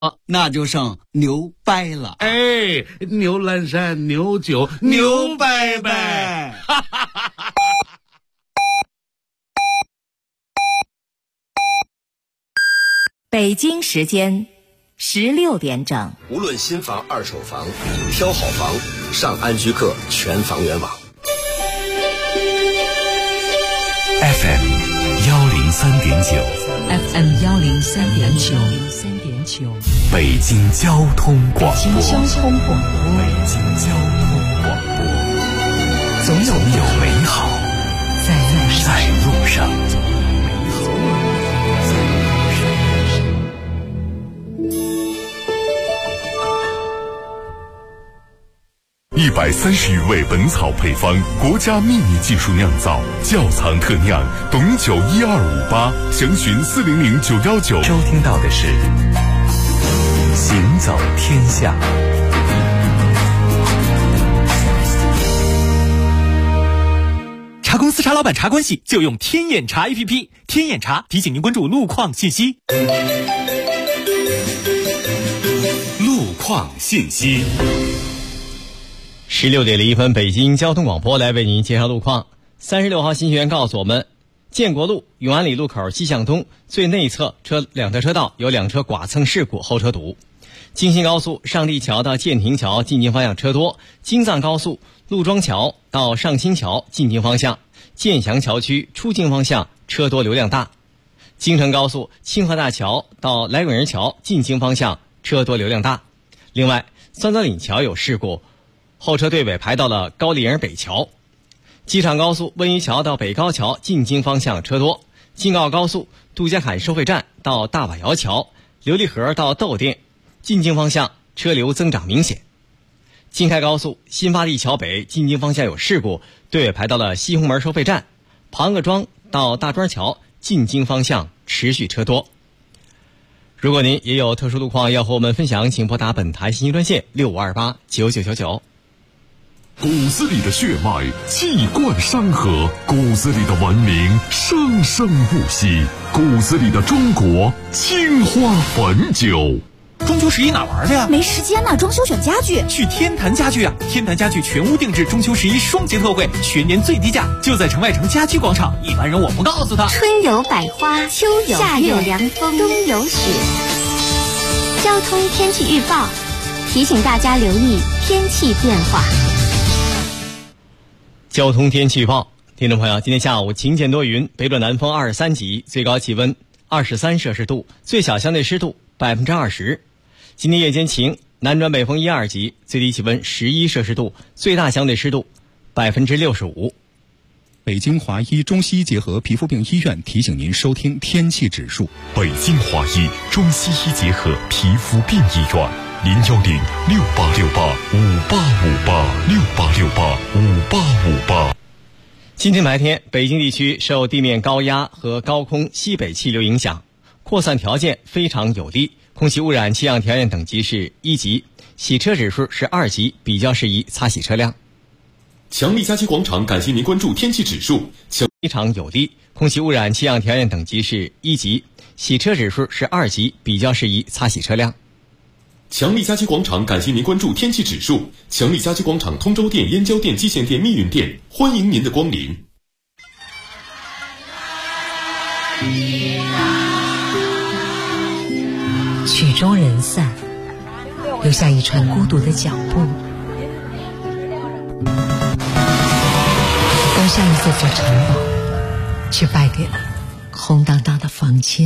那就剩牛掰了。 哎，牛栏山牛酒牛掰掰。 北京时间16点整。 无论新房二手房，挑好房上安居客全房源网。 FM 103.9 FM 103.9 北京交通广播。 北京交通广播，总有美好在路上。130余味本草配方，国家秘密技术酿造，窖藏特酿，董酒12588，详询400-919。收听到的是行走天下。 茶公司茶老板茶关系就用天眼查 APP， 天眼查提醒您关注路况信息。 路况信息。 16点01分，北京交通广播来为您介绍路况。36号信息员告诉我们，建国路永安里路口西向东最内侧两条车道有2车剐蹭事故，后车堵。京新高速上立桥到建亭桥进京方向车多，京藏高速陆庄桥到上新桥进京方向，建祥桥区出京方向车多流量大。京承高速清河大桥到来滚人桥进京方向车多流量大。另外，三泽岭桥有事故，后车队尾排到了高丽营北桥。机场高速温榆桥到北高桥进京方向车多。京澳高速杜家坎收费站到大瓦窑桥、琉璃河到窦店进京方向车流增长明显。京开高速新发地桥北进京方向有事故，队尾排到了西红门收费站。庞各庄到大庄桥进京方向持续车多。如果您也有特殊路况要和我们分享，请拨打本台信息专线65289999。 骨子里的血脉气贯山河，骨子里的文明生生不息，骨子里的中国青花汾酒。 中秋11哪玩去呀？ 没时间呢，装修选家具。 去天坛家具啊！天坛家具全屋定制中秋11双节特惠，全年最低价，就在城外城家居广场。一般人我不告诉他。 春有百花，秋有夏有凉风，冬有雪。交通天气预报提醒大家留意天气变化。 交通天气预报，听众朋友，今天下午晴间多云，北转南风23级，最高气温23摄氏度，最小相对湿度20%。今天夜间晴，南转北风1、2级，最低气温11摄氏度，最大相对湿度65%。 北京华医中西医结合皮肤病医院提醒您收听天气指数。 北京华医中西医结合皮肤病医院，010-6868-5858，6868-5858。 今天白天，北京地区受地面高压和高空西北气流影响，扩散条件非常有利，空气污染气象条件等级是1级，洗车指数是2级，比较适宜擦洗车辆。 强力家居广场感谢您关注天气指数。 非常有利，空气污染气象条件等级是1级，洗车指数是2级，比较适宜擦洗车辆。 强力家居广场感谢您关注天气指数。强力家居广场通州店、燕郊店、蓟县店、密云店，欢迎您的光临。 曲终人散，留下一串孤独的脚步，攻下一座座城堡，却败给了空荡荡的房间。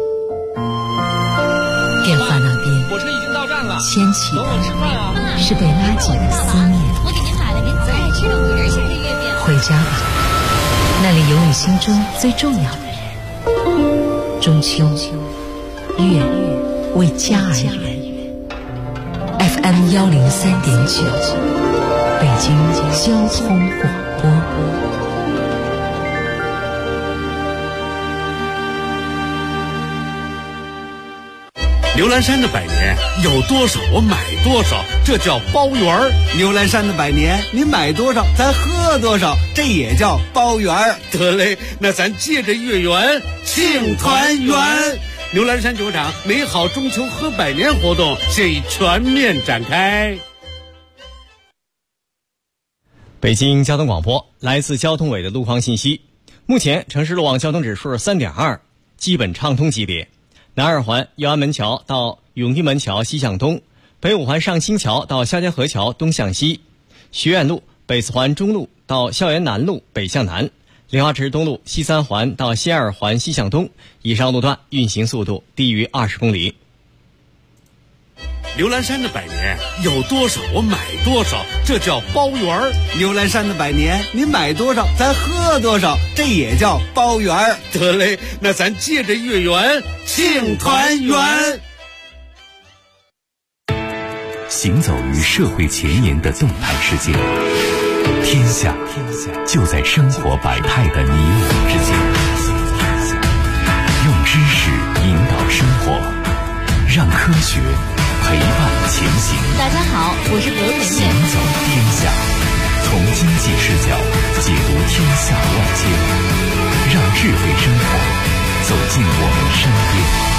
电话那边， 火车已经到站了， 牵起的是被拉紧的思念。 我给您买了您最爱吃的5仁馅的月饼。 回家吧，那里有你心中最重要的人。中秋，月为家而圆。FM 103.9，北京交通广播。 牛栏山的百年有多少我买多少，这叫包圆儿。 牛栏山的百年，你买多少咱喝多少，这也叫包圆儿。 得嘞，那咱借着月圆庆团圆。 牛栏山球场美好中秋贺百年活动现已全面展开。 北京交通广播，来自交通委的路况信息。目前城市路网交通指数是 3.2， 基本畅通级别。南二环耀安门桥到永定门桥西向东，北五环上清桥到肖家河桥东向西，学院路北四环中路到校园南路北向南，莲花池东路西三环到西二环西向东，以上路段运行速度低于20公里。 牛栏山的百年有多少我买多少，这叫包圆儿。 牛栏山的百年，你买多少咱喝多少，这也叫包圆儿。 得嘞，那咱借着月圆庆团圆。 行走于社会前沿的动态世界，天下就在生活百态的你我之间。用知识引导生活，让科学陪伴前行。 大家好，我是刘甜甜。 行走天下，从经济视角解读天下万千，让智慧生活走进我们身边。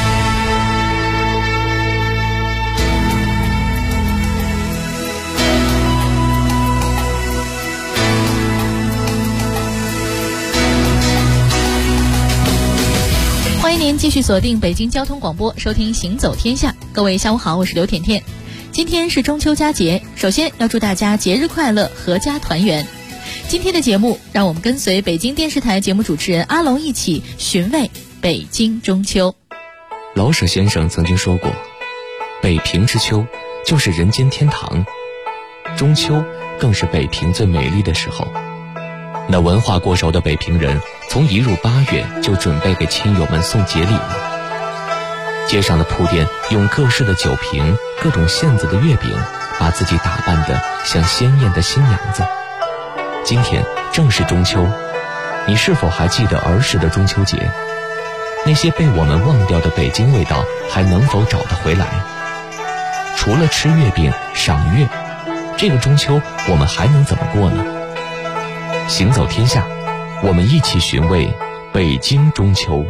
欢迎您继续锁定北京交通广播，收听行走天下。各位下午好，我是刘甜甜。今天是中秋佳节，首先要祝大家节日快乐，阖家团圆。今天的节目，让我们跟随北京电视台节目主持人阿龙一起寻味北京中秋。 老舍先生曾经说过，北平之秋就是人间天堂，中秋更是北平最美丽的时候。那文化过熟的北平人，从一入8月就准备给亲友们送节礼了。街上的铺店用各式的酒瓶、各种馅子的月饼，把自己打扮得像鲜艳的新娘子。今天正是中秋，你是否还记得儿时的中秋节？那些被我们忘掉的北京味道，还能否找得回来？除了吃月饼、赏月，这个中秋我们还能怎么过呢？行走天下，我们一起寻味北京中秋。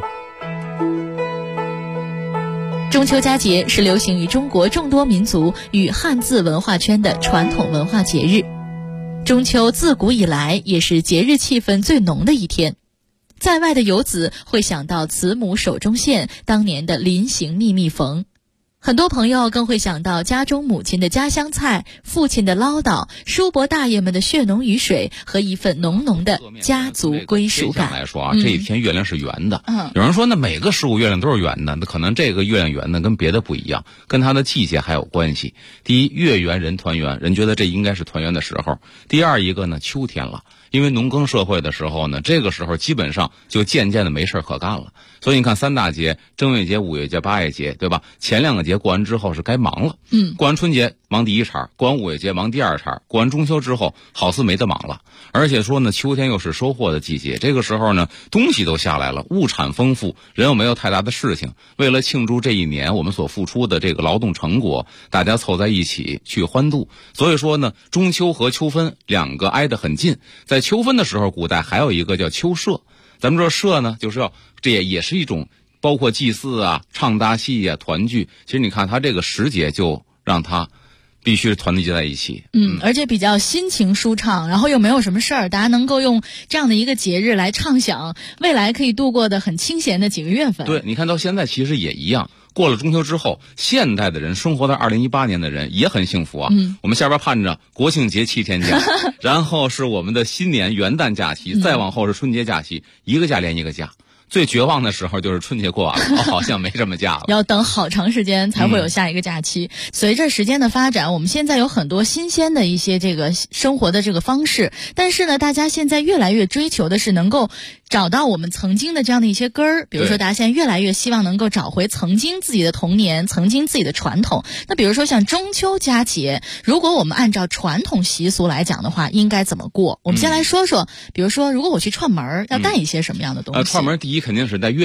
中秋佳节是流行于中国众多民族与汉字文化圈的传统文化节日。中秋自古以来也是节日气氛最浓的一天。在外的游子会想到慈母手中线，当年的临行密密缝。很多朋友更会想到家中母亲的家乡菜，父亲的唠叨，叔伯大爷们的血浓于水和一份浓浓的家族归属感。 来说啊，这一天月亮是圆的。有人说那每个15月亮都是圆的，那可能这个月亮圆的跟别的不一样，跟它的季节还有关系。第一，月圆人团圆，人觉得这应该是团圆的时候。第二一个呢，秋天了。因为农耕社会的时候呢，这个时候基本上就渐渐的没事可干了。所以你看3大节，正月节、5月节、8月节，对吧？前2个节过完之后是该忙了。过完春节忙第一茬，过完5月节忙第二茬，过完中秋之后好似没得忙了。而且说呢，秋天又是收获的季节，这个时候呢，东西都下来了，物产丰富，人又没有太大的事情。为了庆祝这一年我们所付出的这个劳动成果，大家凑在一起去欢度。所以说呢，中秋和秋分2个挨得很近。在秋分的时候，古代还有一个叫秋社。咱们说社呢，就是要这也是一种包括祭祀啊、唱大戏啊、团聚。其实你看它这个时节就让它必须是团结在一起。 而且比较心情舒畅，然后又没有什么事儿，大家能够用这样的一个节日来畅想未来可以度过的很清闲的几个月份。 对，你看到现在其实也一样。过了中秋之后，现代的人生活在2018年的人也很幸福啊。我们下边盼着国庆节7天假，然后是我们的新年元旦假期，再往后是春节假期，一个假连一个假。最绝望的时候就是春节过完了，好像没什么假了。 要等好长时间才会有下一个假期。随着时间的发展，我们现在有很多新鲜的一些这个生活的这个方式，但是呢，大家现在越来越追求的是能够找到我们曾经的这样的一些根儿。比如说，大家现在越来越希望能够找回曾经自己的童年，曾经自己的传统。那比如说像中秋佳节，如果我们按照传统习俗来讲的话，应该怎么过？我们先来说说，比如说，如果我去串门，要带一些什么样的东西？ 串门第一肯定是带月饼。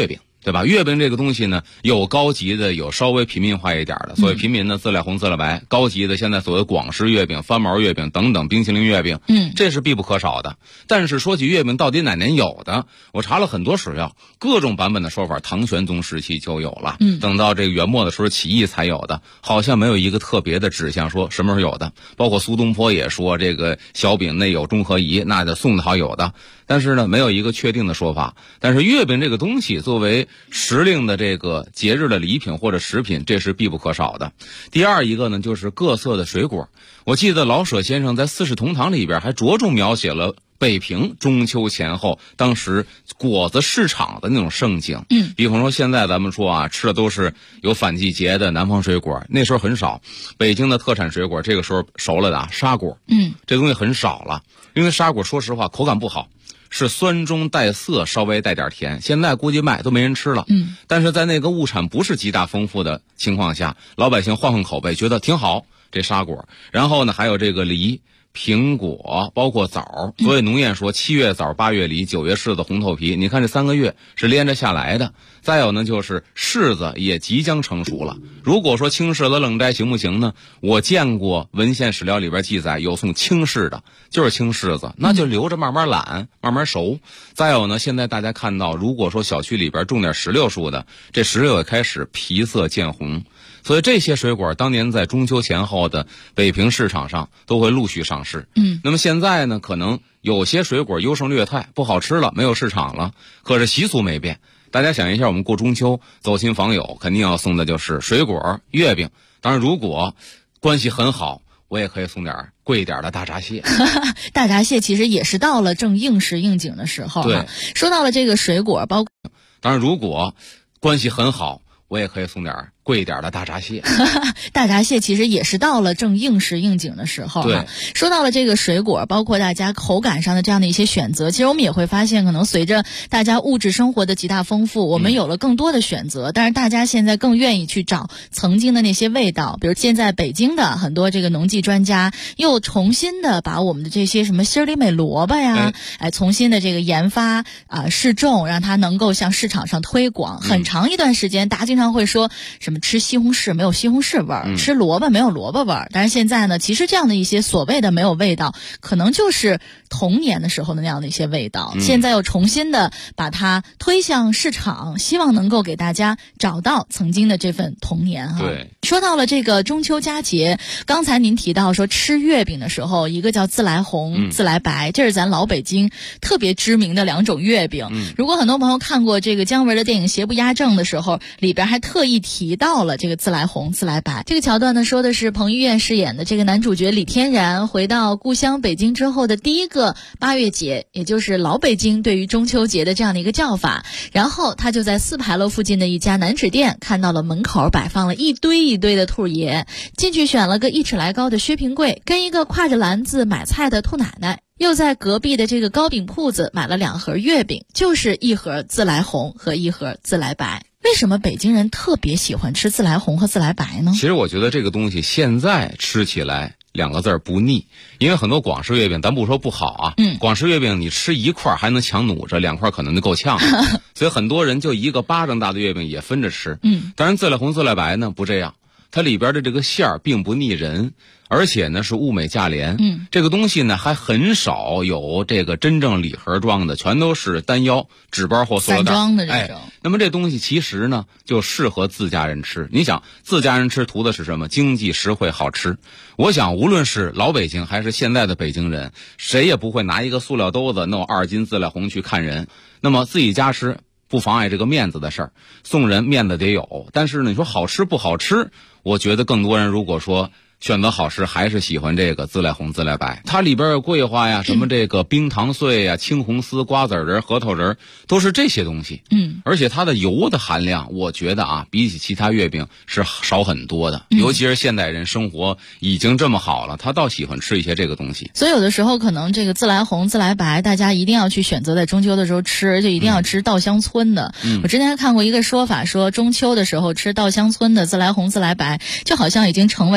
对吧？月饼这个东西呢，有高级的，有稍微平民化一点的。所谓平民的自来红自来白，高级的现在所谓广式月饼、翻毛月饼等等冰淇淋月饼，这是必不可少的。但是说起月饼到底哪年有的，我查了很多史料，各种版本的说法，唐玄宗时期就有了，等到这个元末的时候起义才有的，好像没有一个特别的指向说什么时候有的。包括苏东坡也说这个小饼内有中和饴，那就宋朝有的。但是呢，没有一个确定的说法。但是月饼这个东西作为时令的这个节日的礼品或者食品，这是必不可少的。第二一个呢，就是各色的水果。我记得老舍先生在《四世同堂》里边还着重描写了北平中秋前后当时果子市场的那种盛景。比方说现在咱们说啊，吃的都是有反季节的南方水果，那时候很少。北京的特产水果这个时候熟了的沙果，这东西很少了，因为沙果说实话口感不好，是酸中带涩，稍微带点甜。现在估计卖都没人吃了。但是在那个物产不是极大丰富的情况下，老百姓换换口味，觉得挺好这沙果。然后呢，还有这个梨、苹果，包括枣。所以农谚说7月枣8月梨9月柿子红透皮，你看这3个月是连着下来的。再有呢，就是柿子也即将成熟了。如果说青柿子冷摘行不行呢？我见过文献史料里边记载有送青柿的，就是青柿子，那就留着慢慢揽慢慢熟。再有呢，现在大家看到如果说小区里边种点石榴树的，这石榴也开始皮色渐红。所以这些水果当年在中秋前后的北平市场上都会陆续上市。那么现在呢，可能有些水果优胜劣汰，不好吃了，没有市场了，可是习俗没变。大家想一下，我们过中秋走亲访友，肯定要送的就是水果、月饼。当然如果关系很好，我也可以送点贵一点的大闸蟹。 大闸蟹其实也是到了正应时应景的时候。对，说到了这个水果，包括当然如果关系很好，我也可以送点贵一点的大闸蟹。 大闸蟹其实也是到了正应时应景的时候。对，说到了这个水果，包括大家口感上的这样的一些选择，其实我们也会发现，可能随着大家物质生活的极大丰富，我们有了更多的选择，但是大家现在更愿意去找曾经的那些味道。比如现在北京的很多这个农技专家又重新的把我们的这些什么心里美萝卜呀，重新的这个研发试种，让它能够向市场上推广。很长一段时间大家经常会说什么吃西红柿没有西红柿味儿，吃萝卜没有萝卜味儿。但是现在呢，其实这样的一些所谓的没有味道，可能就是童年的时候的那样的一些味道。现在又重新的把它推向市场，希望能够给大家找到曾经的这份童年哈。对，说到了这个中秋佳节，刚才您提到说吃月饼的时候，一个叫自来红、自来白，这是咱老北京特别知名的2种月饼。如果很多朋友看过这个姜文的电影《邪不压正》的时候，里边还特意提到了这个自来红、自来白。这个桥段呢，说的是彭于晏饰演的这个男主角李天然回到故乡北京之后的第一个8月节，也就是老北京对于中秋节的这样的一个叫法。然后他就在4牌楼附近的一家南纸店看到了门口摆放了一堆一堆的兔爷，进去选了个1尺来高的薛平贵，跟一个挎着篮子买菜的兔奶奶。又在隔壁的这个糕饼铺子买了2盒月饼，就是1盒自来红和1盒自来白。为什么北京人特别喜欢吃自来红和自来白呢？ 其实我觉得这个东西现在吃起来2个字不腻，因为很多广式月饼咱不说不好啊，广式月饼你吃1块还能抢努着，2块可能就够呛了。所以很多人就一个巴掌大的月饼也分着吃。当然自来红自来白呢不这样，它里边的这个馅儿并不腻人，而且呢是物美价廉。这个东西呢还很少有这个真正礼盒装的，全都是单腰纸包或塑料袋散装的这种。 那么这东西其实呢就适合自家人吃。你想自家人吃图的是什么？经济实惠好吃。我想无论是老北京还是现在的北京人，谁也不会拿一个塑料兜子弄2斤自来红去看人。那么自己家吃不妨碍这个面子的事儿，送人面子得有。但是呢，你说好吃不好吃，我觉得更多人如果说选择好吃，还是喜欢这个自来红自来白。它里边有桂花呀，什么这个冰糖碎呀、青红丝、瓜子仁、核桃仁，都是这些东西。而且它的油的含量，我觉得啊，比起其他月饼是少很多的。尤其是现代人生活已经这么好了，他倒喜欢吃一些这个东西。 所以有的时候可能这个自来红、自来白，大家一定要去选择在中秋的时候吃，而且一定要吃稻香村的。我之前还看过一个说法，说中秋的时候吃稻香村的自来红、自来白，就好像已经成为了一种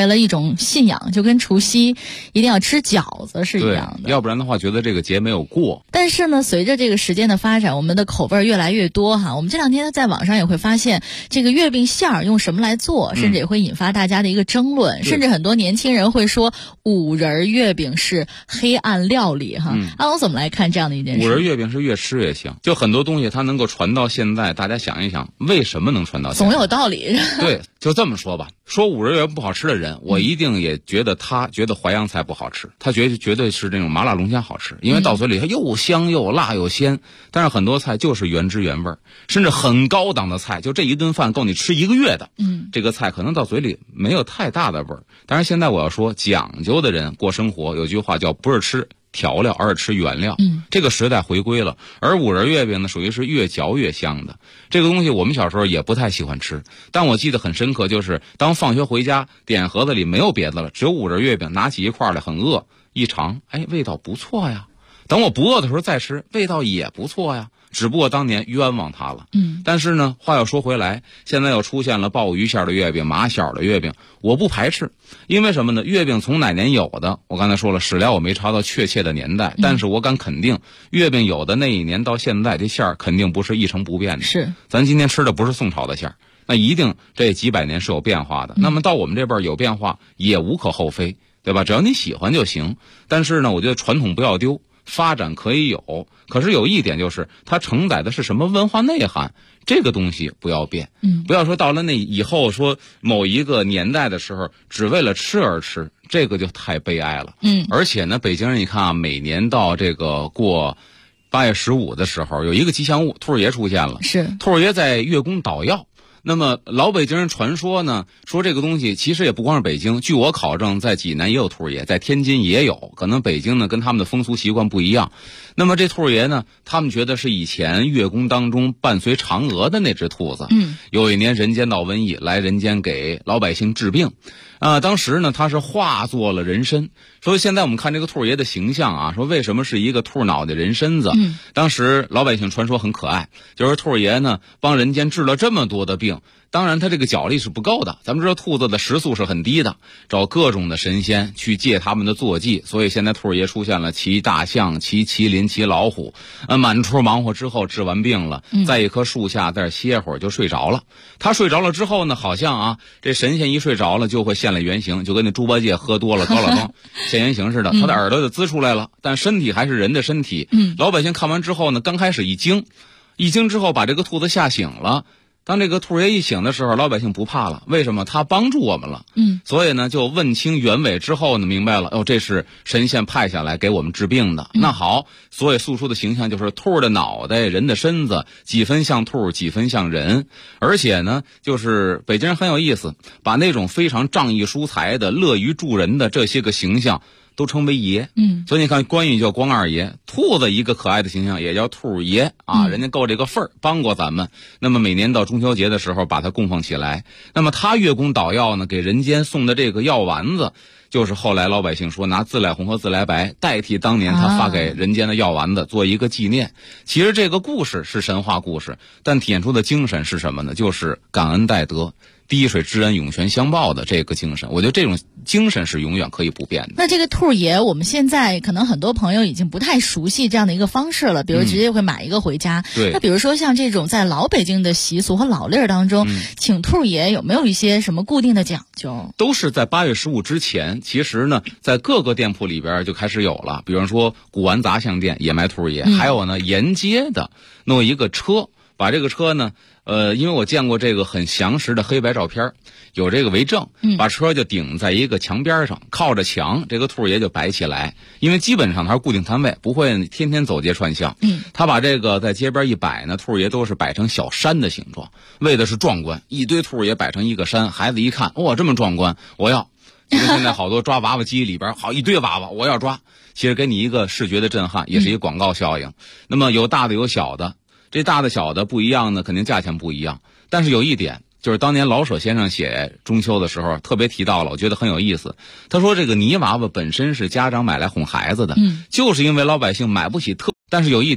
种信仰，就跟除夕一定要吃饺子是一样的。 要不然的话，觉得这个节没有过。 但是呢，随着这个时间的发展，我们的口味越来越多哈。我们这两天在网上也会发现，这个月饼馅儿用什么来做，甚至也会引发大家的一个争论，甚至很多年轻人会说五仁月饼是黑暗料理哈。阿龙怎么来看这样的一件事？ 五仁月饼是越吃越香，就很多东西它能够传到现在，大家想一想，为什么能传到现在？ 总有道理。 对，就这么说吧。说五仁月饼不好吃的人，我一定也觉得他觉得淮扬菜不好吃，他绝对是这种麻辣龙虾好吃，因为到嘴里它又香又辣又鲜。但是很多菜就是原汁原味，甚至很高档的菜，就这一顿饭够你吃1个月的。这个菜可能到嘴里没有太大的味儿。当然现在我要说，讲究的人过生活有句话叫不是吃调料，而是吃原料。这个时代回归了，而五仁月饼呢，属于是越嚼越香的。这个东西我们小时候也不太喜欢吃，但我记得很深刻，就是当放学回家，点盒子里没有别的了，只有五仁月饼，拿起一块来，很饿，一尝，哎，味道不错呀。等我不饿的时候再吃，味道也不错呀。只不过当年冤枉他了。但是呢，话又说回来，现在又出现了鲍鱼馅的月饼、马小的月饼，我不排斥。因为什么呢？月饼从哪年有的？我刚才说了，史料我没查到确切的年代，但是我敢肯定，月饼有的那一年到现在，这馅儿肯定不是一成不变的。 是， 咱今天吃的不是宋朝的馅儿，那一定这几百年是有变化的。那么到我们这边有变化，也无可厚非，对吧？只要你喜欢就行。但是呢，我觉得传统不要丢。发展可以有，可是有一点就是它承载的是什么文化内涵，这个东西不要变。不要说到了那以后说某一个年代的时候只为了吃而吃，这个就太悲哀了。而且呢，北京人你看啊，每年到这个过8月15的时候，有一个吉祥物兔儿爷出现了。 是， 兔儿爷在月宫捣药。那么老北京人传说呢，说这个东西其实也不光是北京，据我考证，在济南也有兔爷，在天津也有，可能北京呢跟他们的风俗习惯不一样。那么这兔爷呢，他们觉得是以前月宫当中伴随嫦娥的那只兔子。有一年人间闹瘟疫，来人间给老百姓治病。当时呢，他是化作了人身。所以现在我们看这个兔爷的形象啊，说为什么是一个兔脑袋人身子？当时老百姓传说很可爱，就是兔爷呢帮人间治了这么多的病。当然他这个脚力是不够的，咱们知道兔子的时速是很低的，找各种的神仙去借他们的坐骑，所以现在兔爷出现了骑大象、骑麒麟、骑老虎，满处忙活之后治完病了，在一棵树下在这歇会儿就睡着了。他睡着了之后呢，好像啊这神仙一睡着了就会现了原形，就跟那猪八戒喝多了高老庄现原形似的，他的耳朵就滋出来了，但身体还是人的身体。老百姓看完之后呢，刚开始一惊之后把这个兔子吓醒了。当这个兔爷一醒的时候，老百姓不怕了，为什么？他帮助我们了。所以呢，就问清原委之后呢，明白了，这是神仙派下来给我们治病的。那好，所以诉出的形象就是兔的脑袋，人的身子，几分像兔，几分像人。而且呢，就是北京人很有意思，把那种非常仗义疏财的、乐于助人的这些个形象都称为爷。所以你看关羽叫关二爷，兔子一个可爱的形象也叫兔爷啊，人家够这个份儿，帮过咱们。那么每年到中秋节的时候把它供奉起来。那么他月宫捣药呢，给人间送的这个药丸子，就是后来老百姓说拿自来红和自来白代替当年他发给人间的药丸子做一个纪念。其实这个故事是神话故事，但体现出的精神是什么呢？就是感恩戴德，滴水之恩涌泉相报的这个精神。我觉得这种精神是永远可以不变的。 那这个兔爷，我们现在可能很多朋友已经不太熟悉这样的一个方式了，比如直接会买一个回家。 对。 那比如说像这种在老北京的习俗和老例儿当中，请兔爷有没有一些什么固定的讲究？ 都是在8月15之前，其实呢，在各个店铺里边就开始有了。比如说古玩杂项店也卖兔爷，还有呢沿街的弄一个车，把这个车呢。因为我见过这个很详实的黑白照片，有这个为证，把车就顶在一个墙边上，靠着墙，这个兔爷就摆起来。因为基本上它是固定摊位，不会天天走街串巷。他把这个在街边一摆呢，兔爷都是摆成小山的形状，为的是壮观。一堆兔爷摆成一个山，孩子一看，哇，这么壮观，我要。就跟现在好多抓娃娃机里边好一堆娃娃，我要抓。其实给你一个视觉的震撼，也是一个广告效应。那么有大的有小的。这大的小的不一样呢，肯定价钱不一样。但是有一点，就是当年老舍先生写中秋的时候特别提到了，我觉得很有意思。他说这个泥娃娃本身是家长买来哄孩子的，就是因为老百姓买不起但是有一点，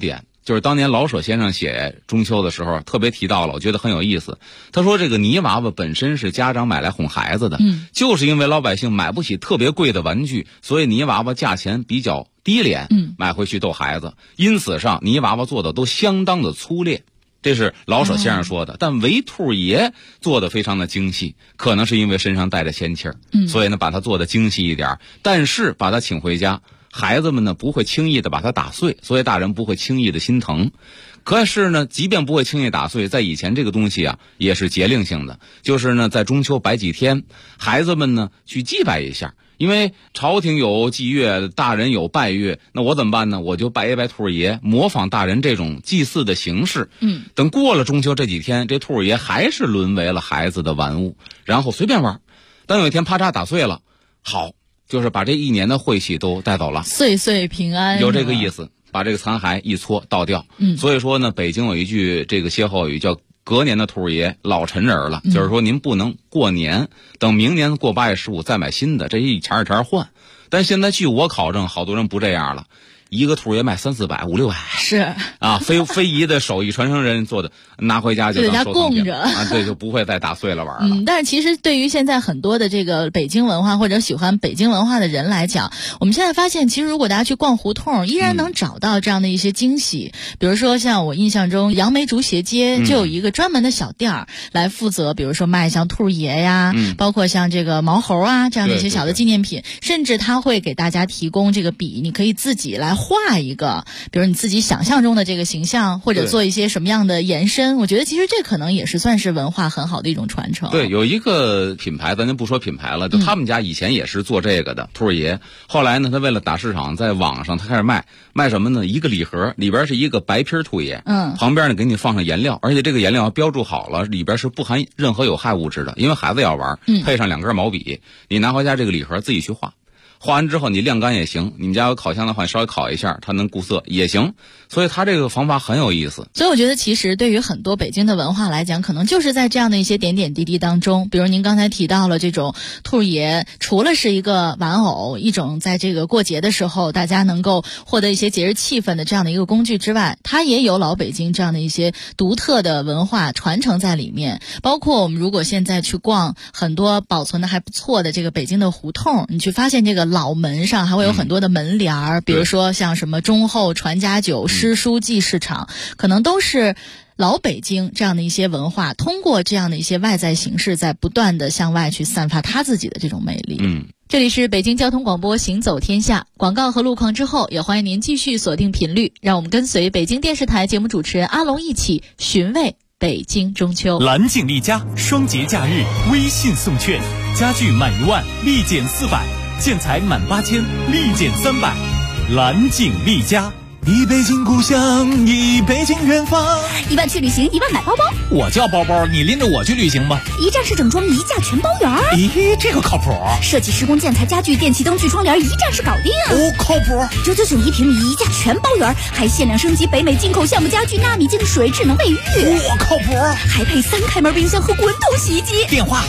就是当年老舍先生写中秋的时候特别提到了，我觉得很有意思。他说这个泥娃娃本身是家长买来哄孩子的，就是因为老百姓买不起特别贵的玩具，所以泥娃娃价钱比较低廉，买回去逗孩子。因此上泥娃娃做的都相当的粗劣，这是老舍先生说的。但唯兔爷做的非常的精细，可能是因为身上带着仙气儿，所以呢把它做的精细一点，但是把它请回家，孩子们呢不会轻易的把它打碎，所以大人不会轻易的心疼。可是呢，即便不会轻易打碎，在以前这个东西啊也是节令性的，就是呢在中秋摆几天，孩子们呢去祭拜一下。因为朝廷有祭月，大人有拜月，那我怎么办呢？我就拜一拜兔爷，模仿大人这种祭祀的形式。等过了中秋这几天，这兔爷还是沦为了孩子的玩物，然后随便玩。等有一天啪嚓打碎了，好，就是把这一年的晦气都带走了， 岁岁平安， 有这个意思。把这个残骸一搓倒掉。所以说呢，北京有一句这个歇后语叫隔年的兔爷老沉人了，就是说您不能过年，等明年过8月15再买新的，这一茬换。但现在据我考证，好多人不这样了，一个兔爷卖300-400、500-600， 是啊，非遗的手艺传承人做的，拿回家就当收藏品啊，对，就不会再打碎了玩了。 但是其实对于现在很多的这个北京文化或者喜欢北京文化的人来讲，我们现在发现，其实如果大家去逛胡同，依然能找到这样的一些惊喜。比如说像我印象中，杨梅竹斜街就有一个专门的小店儿来负责，比如说卖像兔爷呀，包括像这个毛猴啊这样的一些小的纪念品，甚至他会给大家提供这个笔，你可以自己来画一个，比如你自己想象中的这个形象，或者做一些什么样的延伸。我觉得其实这可能也是算是文化很好的一种传承。 对，有一个品牌，咱就不说品牌了，就他们家以前也是做这个的，兔爷。后来呢，他为了打市场，在网上他开始卖什么呢？一个礼盒，里边是一个白皮兔爷，旁边呢给你放上颜料，而且这个颜料标注好了，里边是不含任何有害物质的，因为孩子要玩，配上2根毛笔，你拿回家这个礼盒自己去画。画完之后你晾干也行，你们家有烤箱的话稍微烤一下，它能固色也行。所以它这个方法很有意思。 所以我觉得其实对于很多北京的文化来讲，可能就是在这样的一些点点滴滴当中，比如您刚才提到了这种兔爷，除了是一个玩偶，一种在这个过节的时候大家能够获得一些节日气氛的这样的一个工具之外，它也有老北京这样的一些独特的文化传承在里面。包括我们如果现在去逛很多保存的还不错的这个北京的胡同，你去发现这个老门上还会有很多的门帘儿，比如说像什么忠厚传家酒、诗书记市场，可能都是老北京这样的一些文化，通过这样的一些外在形式，在不断的向外去散发它自己的这种魅力。这里是北京交通广播行走天下，广告和路况之后，也欢迎您继续锁定频率，让我们跟随北京电视台节目主持人阿龙一起寻味北京中秋。 蓝景丽家双节假日微信送券，家具满1万立减400，建材满8000立减300。蓝景丽家，一北京故乡，一北京远方。 1万去旅行，1万买包包。 我叫包包，你拎着我去旅行吧。 一站式整装，一价全包圆。 咦，这个靠谱。 设计施工建材家具电器灯具窗帘，一站式搞定。 哦，靠谱。 999一平米，一价全包圆，还限量升级北美进口橡木家具、纳米净水、智能卫浴。 我靠谱。 还配3开门冰箱和滚筒洗衣机。 电话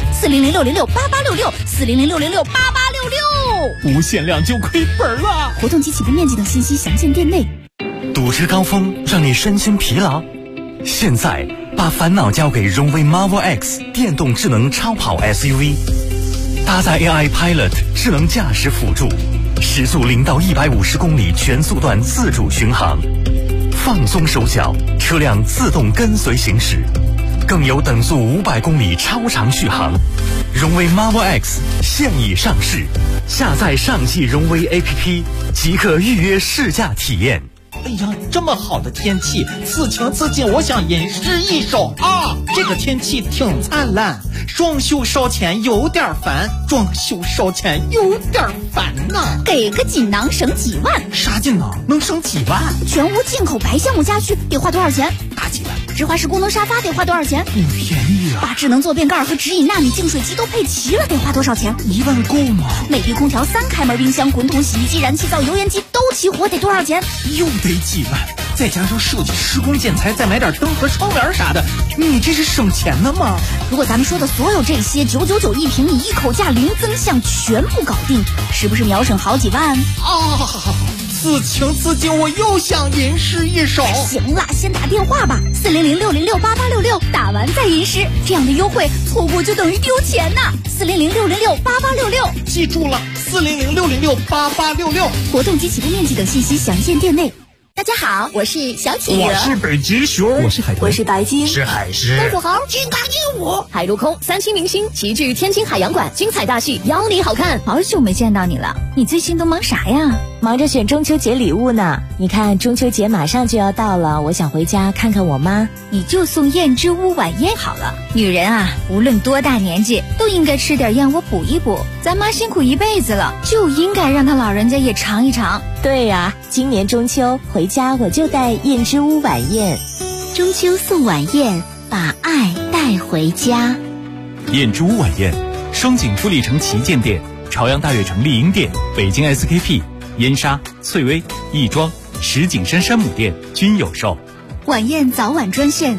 400-666-8866，400-666-8866。 无限量就亏本了。 活动及起步面积等信息详见店内。 堵车高峰让你身心疲劳，现在把烦恼交给荣威 Marvel X 电动智能超跑 SUV， 搭载 AI Pilot 智能驾驶辅助，时速0到150公里全速段自主巡航，放松手脚，车辆自动跟随行驶，更有等速500公里超长续航。荣威 Marvel X 现已上市，下载上汽荣威 APP 即可预约试驾体验。 哎呀，这么好的天气，此情此景，我想吟诗一首啊！这个天气挺灿烂，装修烧钱有点烦，装修烧钱有点烦呐。 给个锦囊省几万。 啥锦囊能省几万？ 全屋进口白橡木家具得花多少钱？ 大几万。 直滑式功能沙发得花多少钱？ 便宜啊！ 把智能坐便盖和直饮纳米净水机都配齐了，得花多少钱 ？1万够吗？ 美的空调、3开门冰箱、滚筒洗衣机、燃气灶、油烟机都齐活，得多少钱？ 又得几万，再加上设计施工建材，再买点灯和窗帘啥的，你这是省钱呢吗？ 如果咱们说的所有这些999一平米，一口价零增项全部搞定，是不是秒省好几万？ 啊！ 此情此景，我又想吟诗一首。 行了，先打电话吧，400-606-8866，打完再吟诗，这样的优惠错过就等于丢钱呐。400-606-8866， 记住了，400-606-8866。 活动及起步面积等信息详见店内。大家好，我是小企鹅， 我是北极熊， 我是海豚， 我是白鲸， 是海狮， 东土猴， 金刚鹦鹉， 海陆空3期明星齐聚天津海洋馆，精彩大戏邀你好看。 好久没见到你了，你最近都忙啥呀？ 忙着选中秋节礼物呢。你看中秋节马上就要到了，我想回家看看我妈。 你就送燕之屋晚宴好了。女人啊，无论多大年纪，都应该吃点燕窝补一补。咱妈辛苦一辈子了，就应该让她老人家也尝一尝。 对呀，今年中秋回家我就带燕之屋晚宴。 中秋送晚宴，把爱带回家。 燕之屋晚宴，双井富力城旗舰店、朝阳大悦城丽婴店、北京 SKP、燕莎、翠微、亦庄、石景山山姆店均有售。 晚宴早晚专线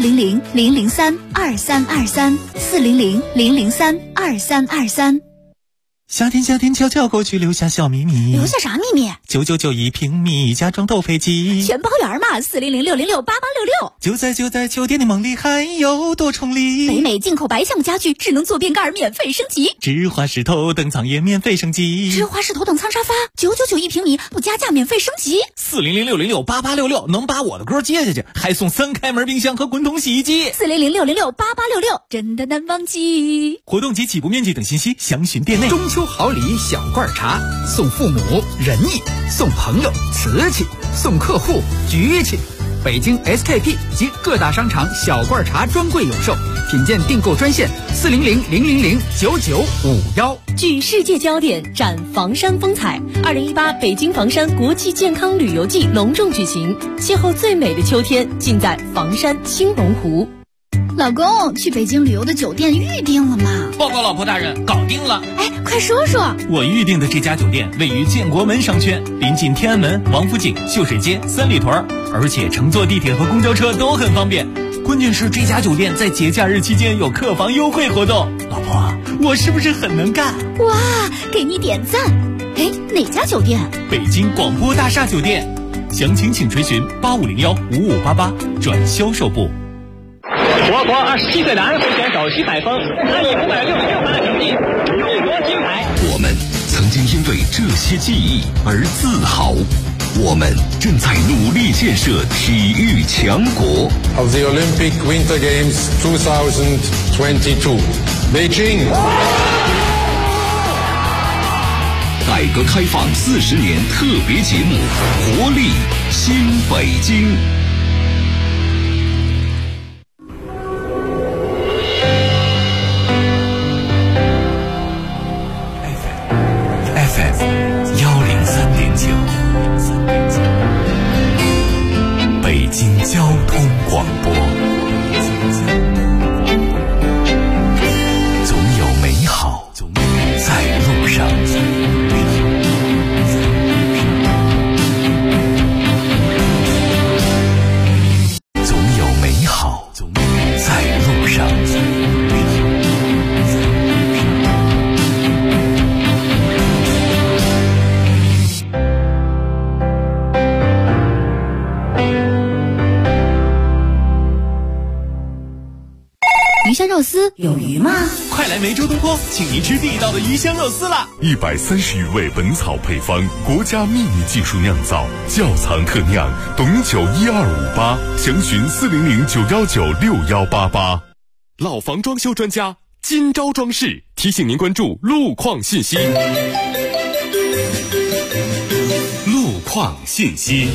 400-003-2323 400-003-2323。 夏天夏天悄悄过去，留下小秘密。 留下啥秘密 ？9991平米，家装豆飞机， 全包圆嘛。400-606-8866。 就在酒店的梦里，还有多重礼。 北美进口白橡木家具，智能坐便盖免费升级。 芝华士头等舱也免费升级。 芝华士头等舱沙发9991平米，不加价免费升级。 400-606-8866，能把我的歌接下去，还送3开门冰箱和滚筒洗衣机。 400-606-8866，真的难忘记。 活动及起步面积等信息详询店内。 中秋好礼小罐茶，送父母仁义，送朋友瓷器，送客户局气。北京 SKP 及各大商场小罐茶专柜有售，品鉴订购专线400-000-9951。 聚世界焦点，展房山风采。2018北京房山国际健康旅游季隆重举行，邂逅最美的秋天，尽在房山青龙湖。 老公，去北京旅游的酒店预定了吗？ 报告老婆大人，搞定了。 哎，快说说。 我预定的这家酒店位于建国门商圈，临近天安门、王府井、秀水街、三里屯，而且乘坐地铁和公交车都很方便。关键是这家酒店在节假日期间有客房优惠活动。老婆，我是不是很能干？ 哇，给你点赞。哎，哪家酒店？ 北京广播大厦酒店。详情请垂询8501-5588转销售部。 我国27岁男会选手徐海峰，他以566分的成绩勇夺金牌。 我们曾经因为这些记忆而自豪，我们正在努力建设体育强国。 Of the Olympic Winter Games 2022, Beijing。 改革开放40年特别节目，活力新北京。 北京交通广播，总有美好在路上。总有美好在路上。 鱼香肉丝有鱼吗？ 快来梅州东坡，请您吃地道的鱼香肉丝啦 ！130余味本草配方，国家秘密技术酿造，窖藏特酿，董酒1258，详询400-919-6188。老房装修专家金招装饰提醒您关注路况信息。路况信息。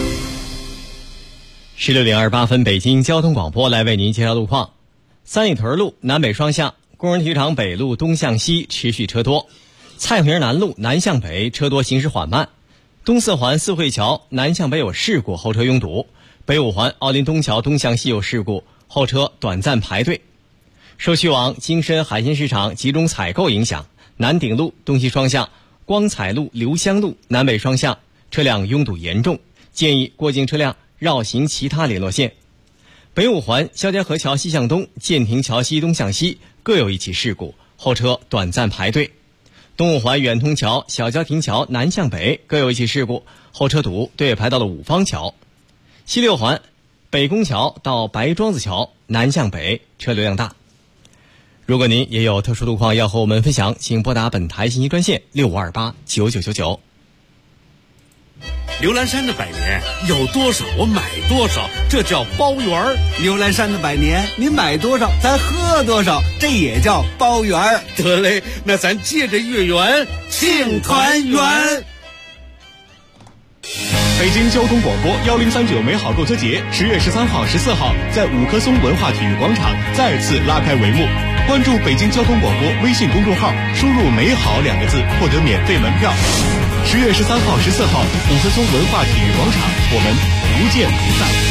16点28分，北京交通广播来为您介绍路况。三里屯路南北双向，工人体育场北路东向西持续车多；蔡平南路南向北车多，行驶缓慢；东四环四惠桥南向北有事故，后车拥堵；北五环奥林东桥东向西有事故，后车短暂排队。受去往京深海鲜市场集中采购影响，南鼎路东西双向、光彩路刘香路南北双向车辆拥堵严重，建议过境车辆绕行其他联络线。北五环肖家河桥西向东、建亭桥西东向西各有一起事故，后车短暂排队。 东五环远通桥、小郊亭桥南向北各有一起事故，后车堵，队排到了五方桥。西六环北宫桥到白庄子桥南向北车流量大。如果您也有特殊路况要和我们分享，请拨打本台信息专线65289999。 刘兰山的百年有多少我买多少，这叫包圆儿。 刘兰山的百年，您买多少咱喝多少，这也叫包圆儿。 得嘞，那咱借着月圆庆团圆。 北京交通广播1039美好购车节10月13号、14号在五棵松文化体育广场再次拉开帷幕。关注北京交通广播微信公众号，输入美好2个字获得免费门票。10月13号、14号五棵松文化体育广场，我们不见不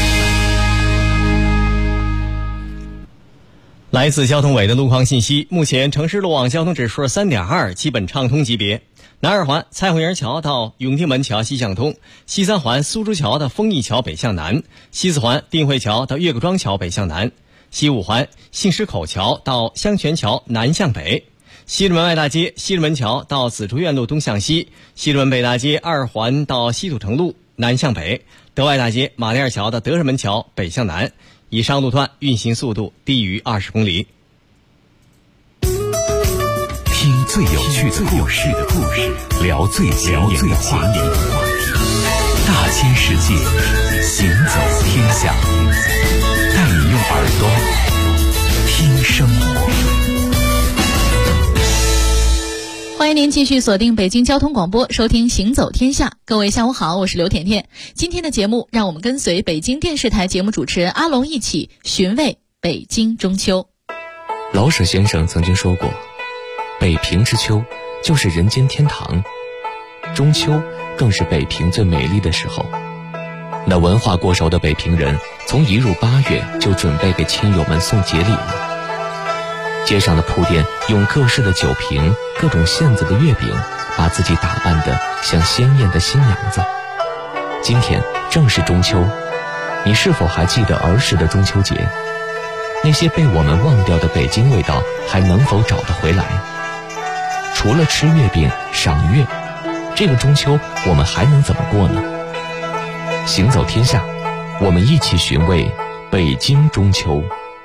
散。 来自交通委的路况信息，目前城市路网交通指数是 3.2， 基本畅通级别。南二环蔡慧营桥到永定门桥西向通，西三环苏州桥的丰益桥北向南，西四环定慧桥到岳各庄桥北向南，西五环杏石口桥到香泉桥南向北，西直门外大街西直门桥到紫竹院路东向西，西直门北大街二环到西土城路南向北，德外大街马甸二桥到德胜门桥北向南。以上路段运行速度低于20公里。 听最有趣的故事，聊最前沿的话题，大千世界，行走天下，带你用耳朵听生活。 欢迎您继续锁定北京交通广播，收听行走天下。各位下午好，我是刘甜甜。今天的节目让我们跟随北京电视台节目主持人阿龙一起寻味北京中秋。 老舍先生曾经说过，北平之秋就是人间天堂，中秋更是北平最美丽的时候。那文化过熟的北平人从一入8月就准备给亲友们送节礼了。街上的铺店用各式的酒瓶、各种馅子的月饼，把自己打扮得像鲜艳的新娘子。今天正是中秋，你是否还记得儿时的中秋节？那些被我们忘掉的北京味道还能否找得回来？除了吃月饼、赏月，这个中秋我们还能怎么过呢？行走天下，我们一起寻味北京中秋。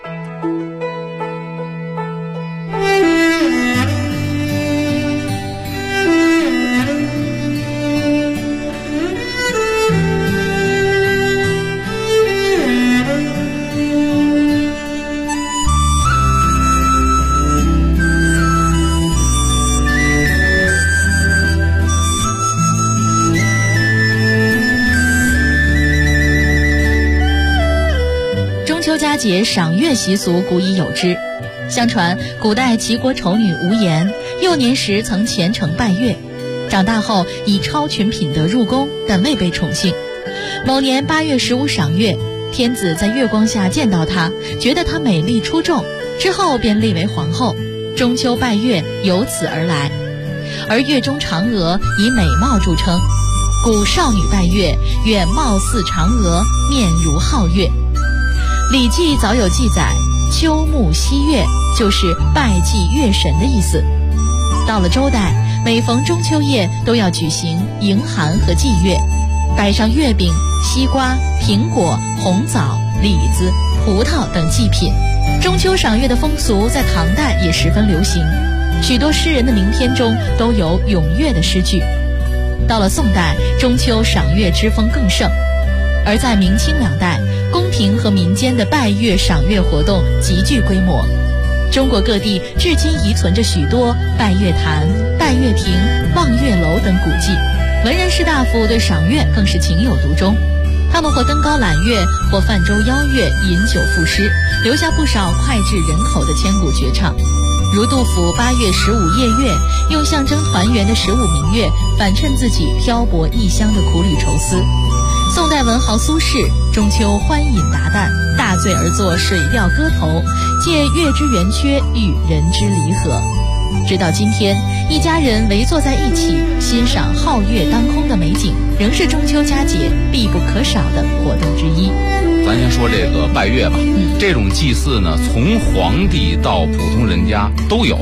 佳节赏月习俗古已有之。相传古代齐国丑女无颜，幼年时曾虔诚拜月，长大后以超群品德入宫，但未被宠幸。某年8月15赏月，天子在月光下见到她，觉得她美丽出众，之后便立为皇后。中秋拜月由此而来。而月中嫦娥以美貌著称，古少女拜月，远貌似嫦娥，面如皓月。《礼记》早有记载，秋暮夕月就是拜祭月神的意思。到了周代，每逢中秋夜都要举行迎寒和祭月，摆上月饼、西瓜、苹果、红枣、李子、葡萄等祭品。中秋赏月的风俗在唐代也十分流行，许多诗人的名篇中都有咏月的诗句。到了宋代，中秋赏月之风更盛。而在明清两代，宫廷和民间的拜月赏月活动极具规模。中国各地至今遗存着许多拜月坛、拜月亭、望月楼等古迹，文人士大夫对赏月更是情有独钟。他们或登高揽月，或泛舟邀月，饮酒赋诗，留下不少脍炙人口的千古绝唱。如杜甫8月15夜月，用象征团圆的15明月，反衬自己漂泊异乡的苦旅愁思。宋代文豪苏轼中秋欢饮达旦，大醉而作《水调歌头》，借月之圆缺与人之离合。直到今天，一家人围坐在一起欣赏皓月当空的美景，仍是中秋佳节必不可少的活动之一。 咱先说这个拜月吧，这种祭祀呢，从皇帝到普通人家都有，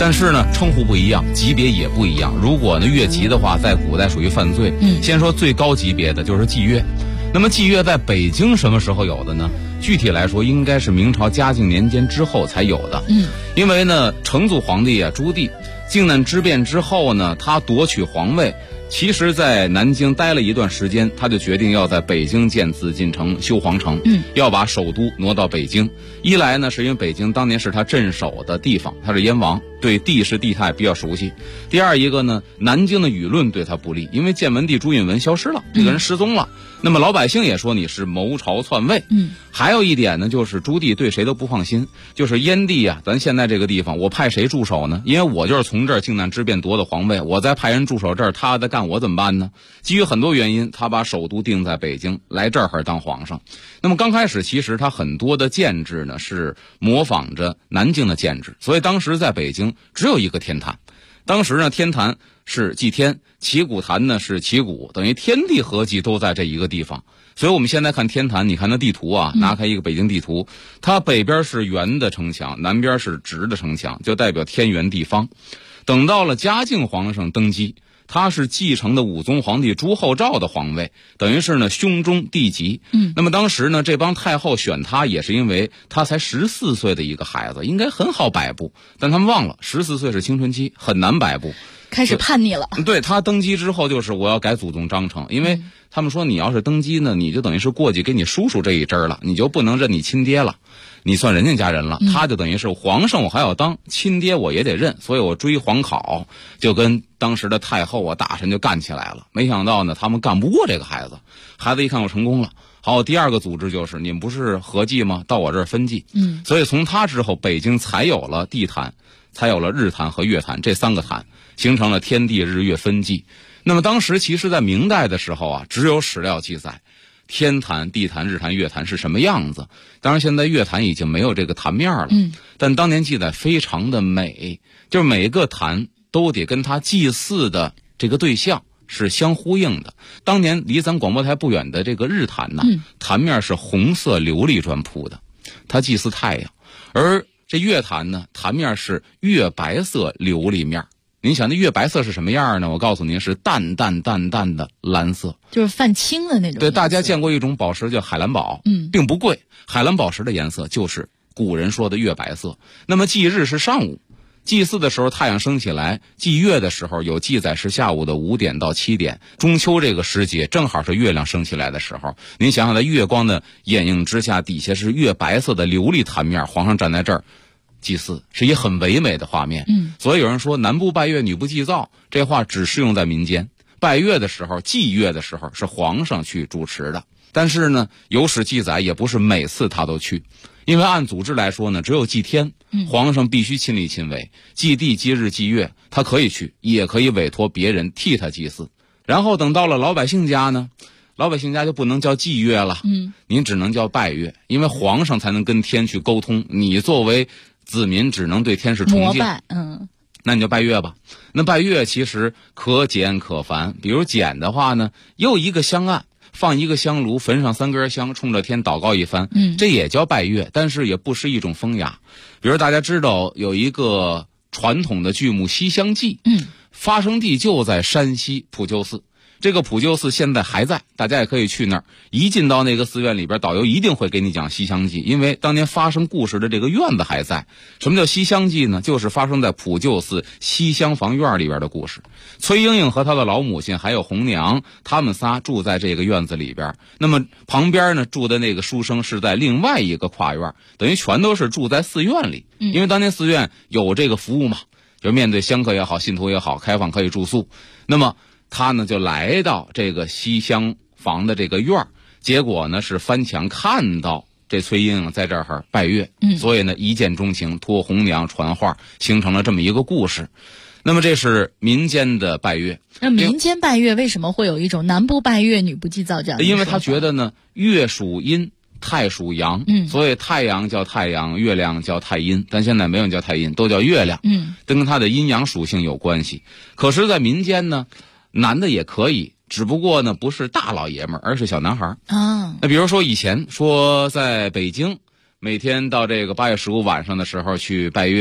但是呢，称呼不一样，级别也不一样。如果呢越级的话，在古代属于犯罪。先说最高级别的就是祭月。那么祭月在北京什么时候有的呢？具体来说，应该是明朝嘉靖年间之后才有的。因为呢，成祖皇帝啊朱棣靖难之变之后呢，他夺取皇位。其实在南京待了一段时间，他就决定要在北京建紫禁城修皇城，要把首都挪到北京。一来呢是因为北京当年是他镇守的地方，他是燕王，对地势地态比较熟悉。第二一个呢，南京的舆论对他不利，因为建文帝朱允文消失了，这个人失踪了，那么老百姓也说你是谋朝篡位。还有一点呢，就是朱棣对谁都不放心，就是燕地啊，咱现在这个地方我派谁驻守呢？因为我就是从这儿靖难之变夺的皇位，我再派人驻守这儿，他在干我怎么办呢？基于很多原因，他把首都定在北京，来这儿当皇上。那么刚开始其实他很多的建制呢是模仿着南京的建制，所以当时在北京只有一个天坛。当时呢，天坛是祭天，旗鼓坛呢是旗鼓，等于天地合祭都在这一个地方。所以我们现在看天坛，你看那地图啊，拿开一个北京地图，它北边是圆的城墙，南边是直的城墙，就代表天圆地方。等到了嘉靖皇上登基，他是继承的武宗皇帝朱厚照的皇位，等于是呢兄终弟及。那么当时呢，这帮太后选他也是因为他才14岁的一个孩子，应该很好摆布，但他们忘了14岁是青春期，很难摆布， 开始叛逆了。 对，他登基之后就是我要改祖宗章程，因为他们说你要是登基呢，你就等于是过继给你叔叔这一支了，你就不能认你亲爹了，你算人家人了。他就等于是皇上我还要当，亲爹我也得认，所以我追皇考，就跟当时的太后啊大臣就干起来了。没想到呢，他们干不过这个孩子，孩子一看我成功了。好，第二个组织就是你们不是合祭吗？到我这儿分祭。所以从他之后，北京才有了地坛，才有了日坛和月坛这三个坛，形成了天地日月分祭。那么当时其实在明代的时候啊，只有史料记载天坛、地坛、日坛、月坛是什么样子。当然现在月坛已经没有这个坛面了，但当年记载非常的美，就是每个坛都得跟他祭祀的这个对象是相呼应的。当年离咱广播台不远的这个日坛呢，坛面是红色琉璃砖铺的，它祭祀太阳；而这月坛呢，坛面是月白色琉璃面。您想那月白色是什么样呢？我告诉您是淡淡的蓝色， 就是泛青的那种。 对，大家见过一种宝石叫海蓝宝，并不贵。海蓝宝石的颜色就是古人说的月白色。那么祭日是上午，祭祀的时候太阳升起来，祭月的时候有记载是下午的5点到7点。中秋这个时节正好是月亮升起来的时候，您想想在月光的掩映之下，底下是月白色的琉璃坛面，皇上站在这儿祭祀，是一很唯美的画面。所以有人说男不拜月女不祭灶，这话只适用在民间。拜月的时候，祭月的时候是皇上去主持的，但是呢有史记载也不是每次他都去，因为按祖制来说呢，只有祭天皇上必须亲力亲为，祭地祭日祭月他可以去，也可以委托别人替他祭祀。然后等到了老百姓家呢，老百姓家就不能叫祭月了，您只能叫拜月，因为皇上才能跟天去沟通，你作为子民只能对天是崇敬，那你就拜月吧。那拜月其实可简可繁，比如简的话呢，又一个香案，放一个香炉，焚上3根香，冲着天祷告一番，这也叫拜月，但是也不失一种风雅。比如大家知道有一个传统的剧目《西厢记》，发生地就在山西普救寺。这个普救寺现在还在，大家也可以去那儿。一进到那个寺院里边，导游一定会给你讲《西厢记》，因为当年发生故事的这个院子还在。什么叫《西厢记》呢？就是发生在普救寺西厢房院里边的故事。崔莺莺和她的老母亲还有红娘，他们仨住在这个院子里边。那么旁边呢住的那个书生是在另外一个跨院，等于全都是住在寺院里。因为当年寺院有这个服务嘛，就面对香客也好，信徒也好，开放可以住宿。那么他呢就来到这个西厢房的这个院儿，结果呢是翻墙看到这崔莺莺在这儿拜月，所以呢一见钟情，托红娘传话，形成了这么一个故事。那么这是民间的拜月。 那民间拜月为什么会有一种男不拜月女不祭灶这样的？ 因为他觉得呢月属阴，太属阳，所以太阳叫太阳，月亮叫太阴，但现在没有叫太阴，都叫月亮，都跟它的阴阳属性有关系。可是在民间呢，男的也可以，只不过呢不是大老爷们儿，而是小男孩啊。那比如说以前说在北京，每天到这个8月15晚上的时候去拜月，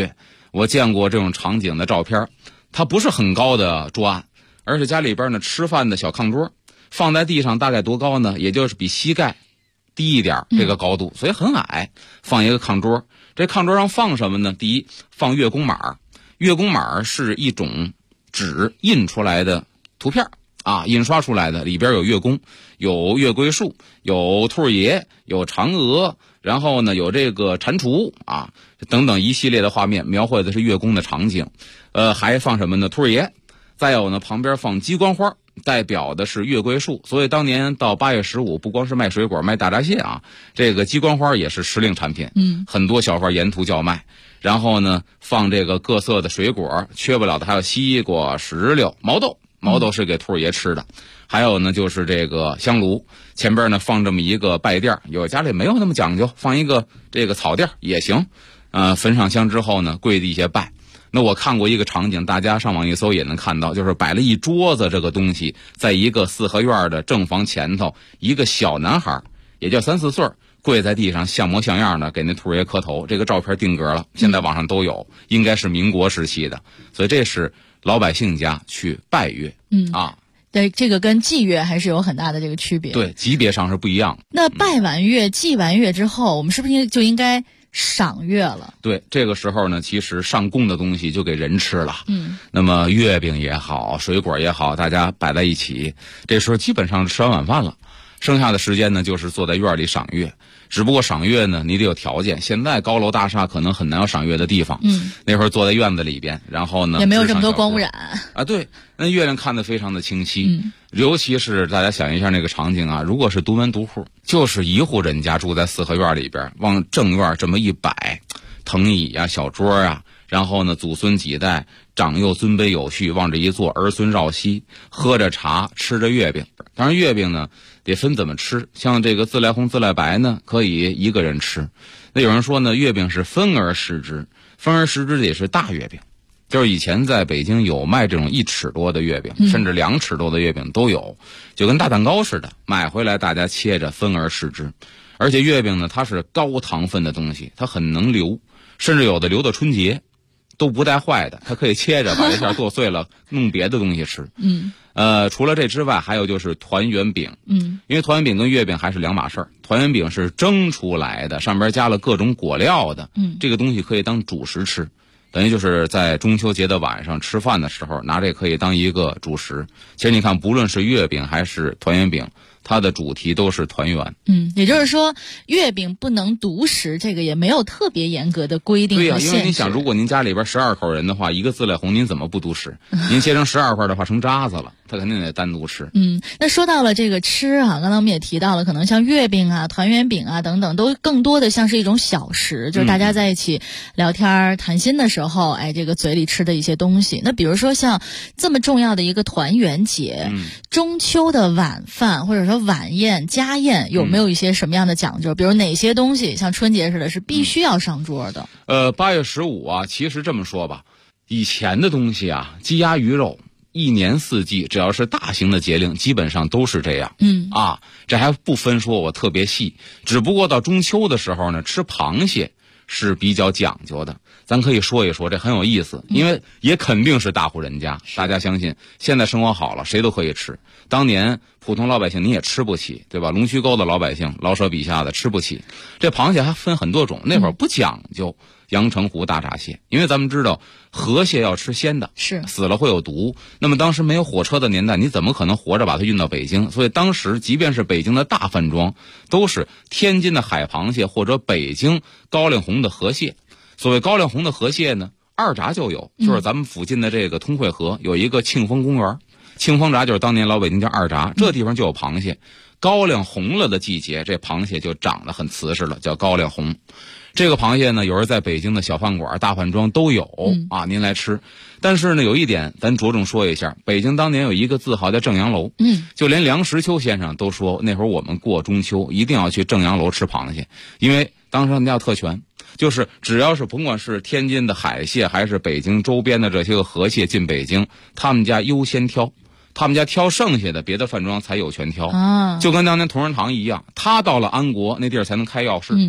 我见过这种场景的照片，它不是很高的桌案，而是家里边呢吃饭的小炕桌，放在地上大概多高呢？也就是比膝盖低一点这个高度，所以很矮，放一个炕桌。这炕桌上放什么呢？第一，放月宫马。月宫马是一种纸印出来的图片啊，印刷出来的，里边有月宫，有月桂树，有兔爷，有嫦娥，然后呢有这个蟾蜍啊等等一系列的画面，描绘的是月宫的场景。还放什么呢？兔爷。再有呢，旁边放鸡冠花，代表的是月桂树。所以当年到8月15，不光是卖水果卖大闸蟹啊，这个鸡冠花也是时令产品，很多小贩沿途叫卖。然后呢放这个各色的水果，缺不了的还有西瓜、石榴、毛豆，毛豆是给兔爷吃的。还有呢就是这个香炉，前边呢放这么一个拜垫，有家里没有那么讲究，放一个这个草垫也行。焚上香之后呢跪地下拜。那我看过一个场景，大家上网一搜也能看到，就是摆了一桌子这个东西，在一个四合院的正房前头，一个小男孩也就3、4岁，跪在地上像模像样的给那兔爷磕头。这个照片定格了，现在网上都有，应该是民国时期的。所以这是老百姓家去拜月对，这个跟祭月还是有很大的这个区别。 对，级别上是不一样的。 那拜完月、祭完月之后，我们是不是就应该赏月了？ 对，这个时候呢，其实上供的东西就给人吃了。那么月饼也好，水果也好，大家摆在一起，这时候基本上吃完晚饭了，剩下的时间呢，就是坐在院里赏月。只不过赏月呢，你得有条件。现在高楼大厦可能很难有赏月的地方。那会儿坐在院子里边，然后呢， 也没有这么多光污染啊。对，那月亮看得非常的清晰。尤其是大家想一下那个场景啊，如果是独门独户，就是一户人家住在四合院里边，往正院这么一摆，藤椅啊、小桌啊，然后呢，祖孙几代长幼尊卑有序，往这一坐，儿孙绕膝，喝着茶，吃着月饼。当然，月饼呢得分怎么吃，像这个自来红、自来白呢，可以一个人吃。那有人说呢，月饼是分而食之，分而食之的也是大月饼。就是以前在北京有卖这种1尺多的月饼，甚至2尺多的月饼都有，就跟大蛋糕似的，买回来大家切着分而食之。而且月饼呢，它是高糖分的东西，它很能留，甚至有的留到春节都不带坏的，它可以切着把这馅剁碎了，弄别的东西吃。除了这之外，还有就是团圆饼。因为团圆饼跟月饼还是两码事儿。团圆饼是蒸出来的，上边加了各种果料的，这个东西可以当主食吃。等于就是在中秋节的晚上吃饭的时候，拿这可以当一个主食。其实你看，不论是月饼还是团圆饼，它的主题都是团圆。 也就是说，月饼不能独食，这个也没有特别严格的规定和限制。 对呀，因为你想，如果您家里边12口人的话，一个自来红您怎么不独食？您切成12块的话，成渣子了，他肯定得单独吃。 那说到了这个吃啊，刚才我们也提到了，可能像月饼啊、团圆饼啊等等，都更多的像是一种小食，就是大家在一起聊天谈心的时候，这个嘴里吃的一些东西。那比如说像这么重要的一个团圆节，中秋的晚饭或者说晚宴、家宴，有没有一些什么样的讲究？比如哪些东西像春节似的是必须要上桌的 ？8月15啊，其实这么说吧，以前的东西啊，鸡鸭鱼肉，一年四季只要是大型的节令，基本上都是这样。这还不分说我特别细，只不过到中秋的时候呢，吃螃蟹是比较讲究的。咱可以说一说，这很有意思，因为也肯定是大户人家，大家相信现在生活好了，谁都可以吃。当年普通老百姓你也吃不起，对吧？龙须沟的老百姓，老舍笔下的吃不起。这螃蟹还分很多种，那会儿不讲究阳澄湖大闸蟹，因为咱们知道河蟹要吃鲜的， 是死了会有毒。那么当时没有火车的年代，你怎么可能活着把它运到北京？所以当时即便是北京的大饭庄，都是天津的海螃蟹或者北京高粱红的河蟹。所谓高粱红的河蟹呢，2闸就有，就是咱们附近的这个通惠河有一个庆丰公园，庆丰闸就是当年老北京叫2闸，这地方就有螃蟹。高粱红了的季节，这螃蟹就长得很瓷实了，叫高粱红。这个螃蟹呢，有人在北京的小饭馆、大饭庄都有您来吃。但是呢，有一点咱着重说一下，北京当年有一个字号叫正阳楼，就连梁实秋先生都说，那会儿我们过中秋一定要去正阳楼吃螃蟹，因为当时他们家有特权，就是只要是甭管是天津的海蟹，还是北京周边的这些个河蟹进北京，他们家优先挑。他们家挑剩下的，别的饭庄才有权挑，就跟当年同仁堂一样，他到了安国那地儿才能开药市，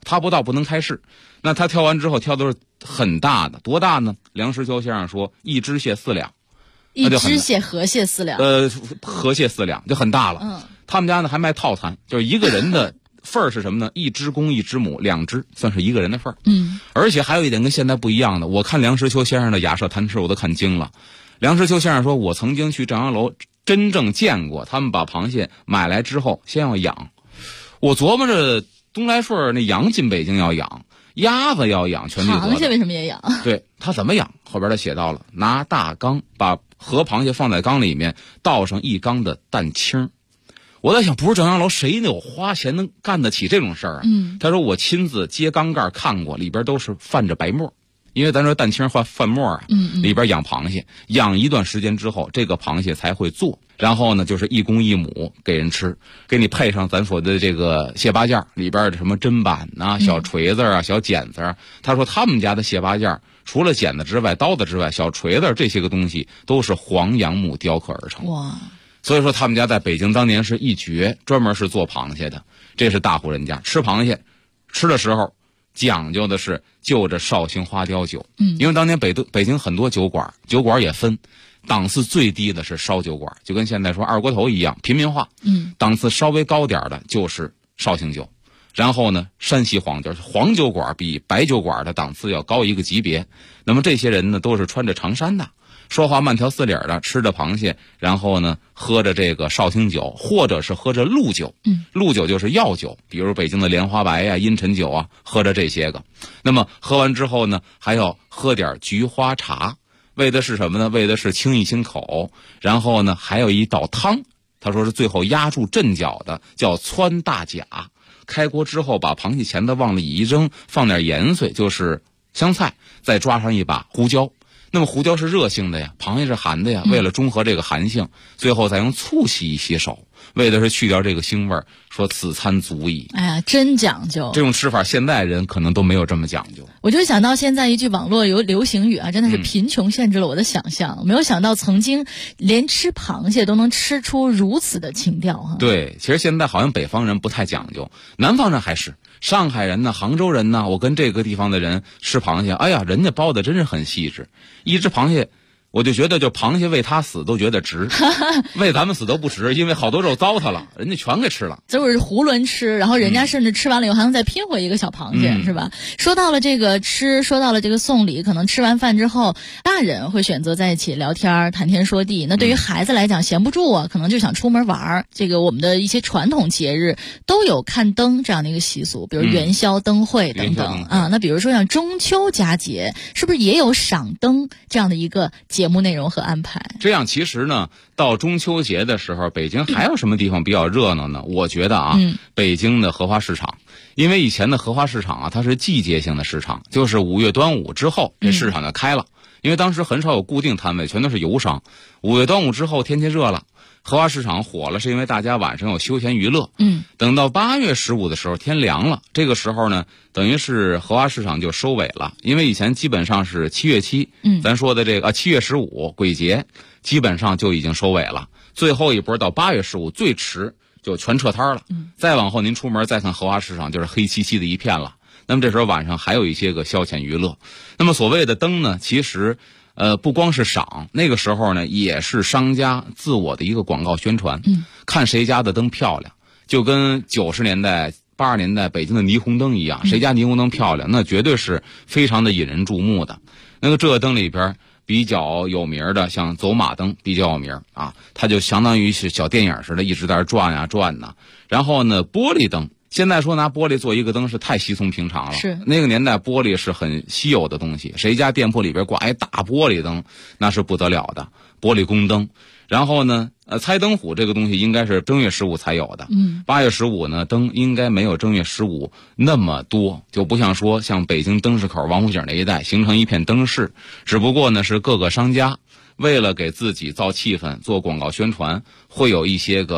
他不到不能开市。那他挑完之后挑的是很大的，多大呢？梁实秋先生说一只蟹4两， 一只蟹河蟹4两， 河蟹4两就很大了。他们家呢还卖套餐，就是一个人的份儿是什么呢？一只公一只母，2只算是一个人的份儿。而且还有一点跟现在不一样的，我看梁实秋先生的雅舍谈吃我都看惊了。梁实秋先生说，我曾经去正阳楼真正见过他们把螃蟹买来之后先要养。我琢磨着东来顺那羊进北京要养，鸭子要养，全聚德的。 螃蟹为什么也养？ 对，他怎么养？后边他写到了，拿大缸把河螃蟹放在缸里面，倒上1缸的蛋清。我在想，不是正阳楼谁有花钱能干得起这种事儿啊？他说我亲自揭缸盖看过，里边都是泛着白沫。因为咱说蛋清换饭沫啊，里边养螃蟹，养一段时间之后，这个螃蟹才会做。然后呢，就是1公1母给人吃，给你配上咱说的这个蟹八件里边的什么砧板呐、小锤子啊、小剪子啊。他说他们家的蟹八件除了剪子之外、刀子之外，小锤子这些个东西都是黄杨木雕刻而成。 哇！ 所以说他们家在北京当年是一绝，专门是做螃蟹的。这是大户人家吃螃蟹，吃的时候讲究的是就着绍兴花雕酒。因为当年北京很多酒馆也分档次，最低的是烧酒馆，就跟现在说二锅头一样平民化。档次稍微高点的就是绍兴酒，然后呢山西黄酒馆比白酒馆的档次要高一个级别。那么这些人呢都是穿着长衫的，说话慢条斯理的，吃着螃蟹，然后呢喝着这个绍兴酒，或者是喝着鹿酒。鹿酒就是药酒，比如北京的莲花白呀、阴沉酒啊，喝着这些个。那么喝完之后呢，还要喝点菊花茶，为的是什么呢？为的是清一清口。然后呢还有一道汤，他说是最后压住阵脚的，叫汆大甲。开锅之后把螃蟹钳子往里一扔，放点盐碎，就是香菜，再抓上一把胡椒。那么胡椒是热性的呀，螃蟹是寒的呀，为了中和这个寒性，最后再用醋洗一洗手，为的是去掉这个腥味儿，说此餐足矣。 哎呀，真讲究！ 这种吃法现代人可能都没有这么讲究。 我就想到现在一句网络流行语啊，真的是贫穷限制了我的想象。没有想到曾经连吃螃蟹都能吃出如此的情调哈。 对，其实现在好像北方人不太讲究，南方人还是。上海人呢，杭州人呢，我跟这个地方的人吃螃蟹，哎呀，人家包的真是很细致。一只螃蟹，我就觉得就螃蟹为他死都觉得值，为咱们死都不值，因为好多肉糟蹋了，人家全给吃了。 就是囫囵吃，然后人家甚至吃完了以后还能再拼回一个小螃蟹，是吧？说到了这个吃，说到了这个送礼，可能吃完饭之后，大人会选择在一起聊天谈天说地。那对于孩子来讲，闲不住啊，可能就想出门玩。这个我们的一些传统节日都有看灯这样的一个习俗，比如元宵灯会等等啊。那比如说像中秋佳节，是不是也有赏灯这样的一个节目内容和安排？ 这样其实呢，到中秋节的时候，北京还有什么地方比较热闹呢？我觉得啊，北京的荷花市场，因为以前的荷花市场啊，它是季节性的市场，就是5月端午之后，这市场就开了。因为当时很少有固定摊位，全都是游商。5月端午之后，天气热了，荷花市场火了，是因为大家晚上有休闲娱乐。等到8月15的时候，天凉了，这个时候呢，等于是荷花市场就收尾了。因为以前基本上是7月7，咱说的这个7月15鬼节，基本上就已经收尾了。最后一波到8月15，最迟就全撤摊了。再往后您出门再看荷花市场，就是黑漆漆的一片了。那么这时候晚上还有一些个消遣娱乐。那么所谓的灯呢，其实不光是赏，那个时候呢也是商家自我的一个广告宣传。看谁家的灯漂亮，就跟90年代80年代北京的霓虹灯一样，谁家霓虹灯漂亮，那绝对是非常的引人注目的。那个这个灯里边比较有名的，像走马灯比较有名啊，它就相当于是小电影似的，一直在那转呀转呐。然后呢，玻璃灯，现在说拿玻璃做一个灯是太稀松平常了。 是那个年代玻璃是很稀有的东西，谁家店铺里边挂一大玻璃灯，那是不得了的玻璃宫灯。然后呢，猜灯虎这个东西应该是正月15才有的。8月15呢，灯应该没有正月15那么多，就不像说像北京灯市口王府井那一带形成一片灯市，只不过呢是各个商家为了给自己造气氛、做广告宣传，会有一些个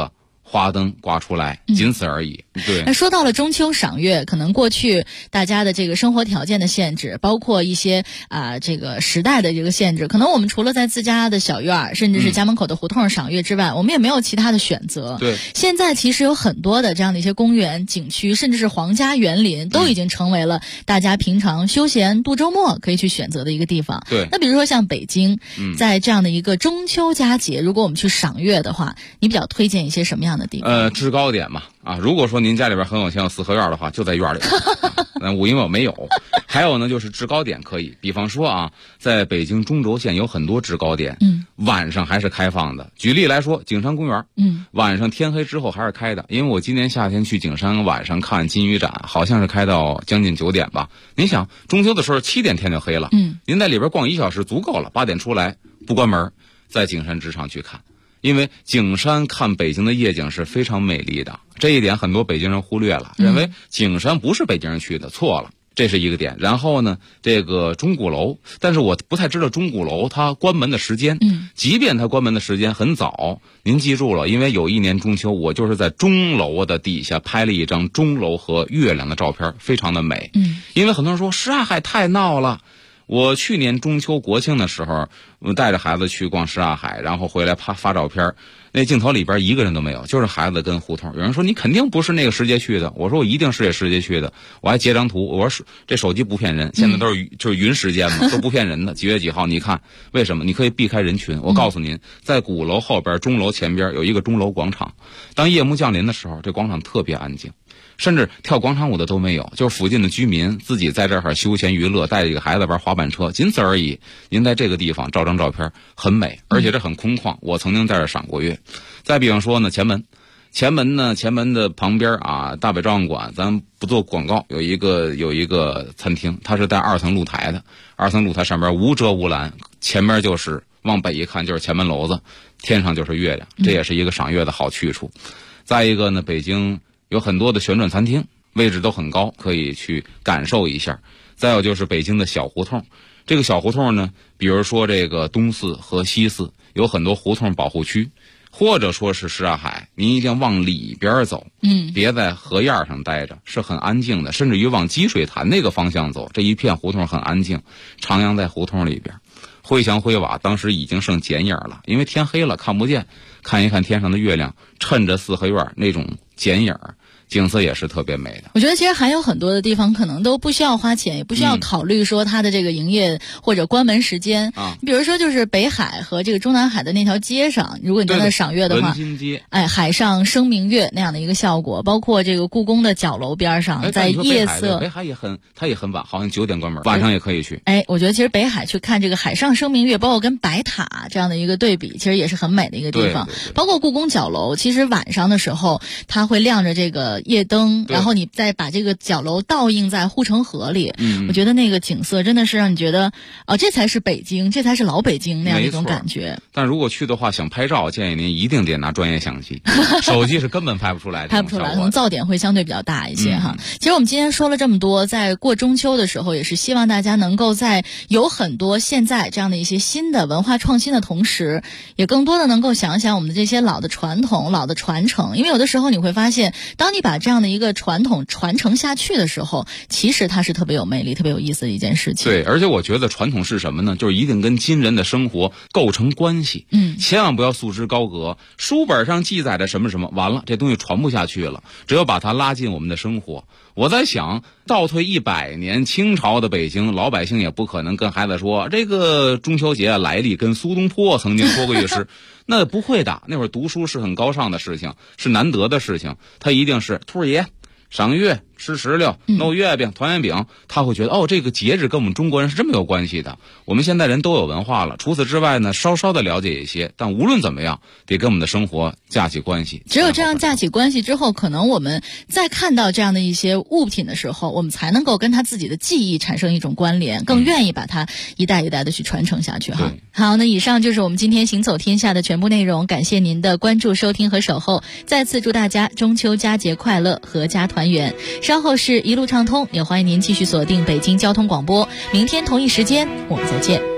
花灯挂出来，仅此而已。对。 那说到了中秋赏月，可能过去大家的这个生活条件的限制，包括一些这个时代的这个限制，可能我们除了在自家的小院甚至是家门口的胡同赏月之外，我们也没有其他的选择。 对。 现在其实有很多的这样的一些公园、景区，甚至是皇家园林，都已经成为了大家平常休闲度周末可以去选择的一个地方。 对。 那比如说像北京，在这样的一个中秋佳节，如果我们去赏月的话，你比较推荐一些什么样的地方？ 制高点嘛，如果说您家里边很有钱有四合院的话，就在院里。那因为我没有。还有呢，就是制高点可以，比方说在北京中轴线有很多制高点，晚上还是开放的。举例来说，景山公园，晚上天黑之后还是开的。因为我今年夏天去景山，晚上看金鱼展，好像是开到将近9点吧。您想，中秋的时候7点天就黑了，您在里边逛1小时足够了，8点出来不关门，在景山之上去看。因为景山看北京的夜景是非常美丽的，这一点很多北京人忽略了，认为景山不是北京人去的，错了，这是一个点。然后呢，这个钟鼓楼，但是我不太知道钟鼓楼它关门的时间，即便它关门的时间很早，您记住了，因为有一年中秋，我就是在钟楼的底下拍了一张钟楼和月亮的照片，非常的美。因为很多人说什刹海太闹了。我去年中秋国庆的时候，我带着孩子去逛什刹海，然后回来发照片，那镜头里边一个人都没有，就是孩子跟胡同。有人说你肯定不是那个时节去的，我说我一定是这时节去的，我还截张图，我说这手机不骗人，现在都是就是云时间嘛，都不骗人的。几月几号你看，为什么？你可以避开人群。我告诉您，在鼓楼后边钟楼前边有一个钟楼广场，当夜幕降临的时候，这广场特别安静。甚至跳广场舞的都没有，就是附近的居民自己在这儿休闲娱乐，带着一个孩子玩滑板车，仅此而已。您在这个地方照张照片很美，而且这很空旷，我曾经在这儿赏过月。再比方说呢，前门的旁边大北照相馆，咱不做广告，有一个餐厅，它是带2层露台的，2层露台上边无遮无拦，前面就是往北一看就是前门楼子，天上就是月亮，这也是一个赏月的好去处。再一个呢，北京有很多的旋转餐厅，位置都很高，可以去感受一下。再有就是北京的小胡同，这个小胡同呢，比如说这个东四和西四，有很多胡同保护区，或者说是什刹海，您一定往里边走，别在河沿上待着，是很安静的，甚至于往积水潭那个方向走，这一片胡同很安静。徜徉在胡同里边，灰墙灰瓦，当时已经剩剪影了，因为天黑了看不见，看一看天上的月亮，趁着四合院那种剪影，景色也是特别美的。 我觉得其实还有很多的地方可能都不需要花钱，也不需要考虑说它的这个营业或者关门时间。比如说就是北海和这个中南海的那条街上，如果你在那赏月的话， 文津街， 海上生明月那样的一个效果，包括这个故宫的角楼边上，在夜色， 北海它也很晚，好像9点关门，晚上也可以去。 我觉得其实北海去看这个海上生明月，包括跟白塔这样的一个对比，其实也是很美的一个地方。 对， 包括故宫角楼，其实晚上的时候它会亮着这个夜灯，然后你再把这个角楼倒映在护城河里，我觉得那个景色真的是让你觉得这才是北京，这才是老北京那样的一种感觉。 但如果去的话，想拍照，建议您一定得拿专业相机，手机是根本拍不出来的， 拍不出来，可能噪点会相对比较大一些哈。其实我们今天说了这么多，在过中秋的时候，也是希望大家能够在有很多现在这样的一些新的文化创新的同时，也更多的能够想想我们的这些老的传统、老的传承。因为有的时候你会发现，当你把这样的一个传统传承下去的时候，其实它是特别有魅力、特别有意思的一件事情。 对，而且我觉得传统是什么呢？就是一定跟今人的生活构成关系。千万不要束之高阁。书本上记载的什么什么，完了这东西传不下去了。只有把它拉进我们的生活。我在想，倒退100年，清朝的北京老百姓也不可能跟孩子说这个中秋节来历跟苏东坡曾经说过一诗，那不会的。那会儿读书是很高尚的事情，是难得的事情，他一定是兔爷赏月、吃石榴、弄月饼、团圆饼，他会觉得这个节日跟我们中国人是这么有关系的。我们现在人都有文化了，除此之外呢，稍稍的了解一些，但无论怎么样，得跟我们的生活架起关系。 只有这样架起关系之后，可能我们在看到这样的一些物品的时候，我们才能够跟他自己的记忆产生一种关联，更愿意把它一代一代的去传承下去哈。好，那以上就是我们今天行走天下的全部内容，感谢您的关注、收听和守候。再次祝大家中秋佳节快乐，阖家团圆。稍后是一路畅通，也欢迎您继续锁定北京交通广播。明天同一时间我们再见。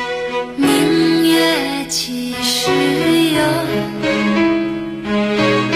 明月几时有？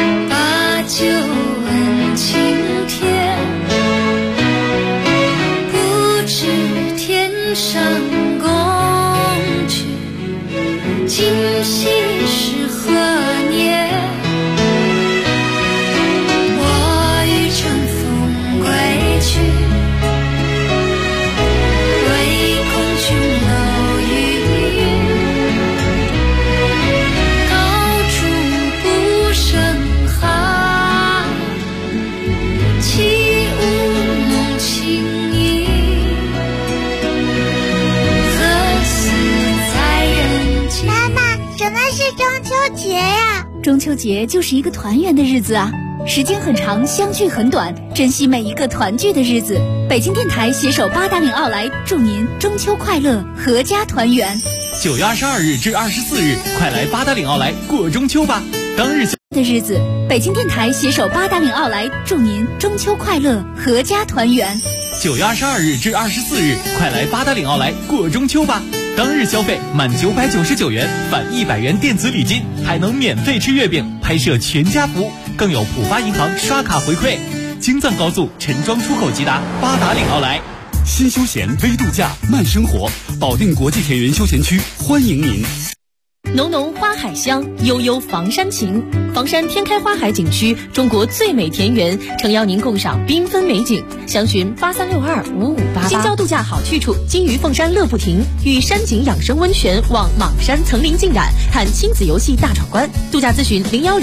什么是中秋节呀？中秋节就是一个团圆的日子啊，时间很长，相聚很短，珍惜每一个团聚的日子。北京电台携手八达岭奥莱，祝您中秋快乐，阖家团圆。 9月22日至24日，快来八达岭奥莱过中秋吧！当日的日子，北京电台携手八达岭奥莱，祝您中秋快乐，阖家团圆。 9月22日至24日，快来八达岭奥莱过中秋吧！当日消费满999元返100元电子礼金，还能免费吃月饼，拍摄全家福，更有浦发银行刷卡回馈。京藏高速陈庄出口即达八达岭奥莱。 新休闲微度假慢生活，保定国际田园休闲区欢迎您。 浓浓花海香，悠悠房山情。房山天开花海景区，中国最美田园，诚邀您共赏缤纷美景。详询83625588。京郊度假好去处，金鱼凤山乐不停，与山景养生温泉望莽山层林尽染，看亲子游戏大闯关。度假咨询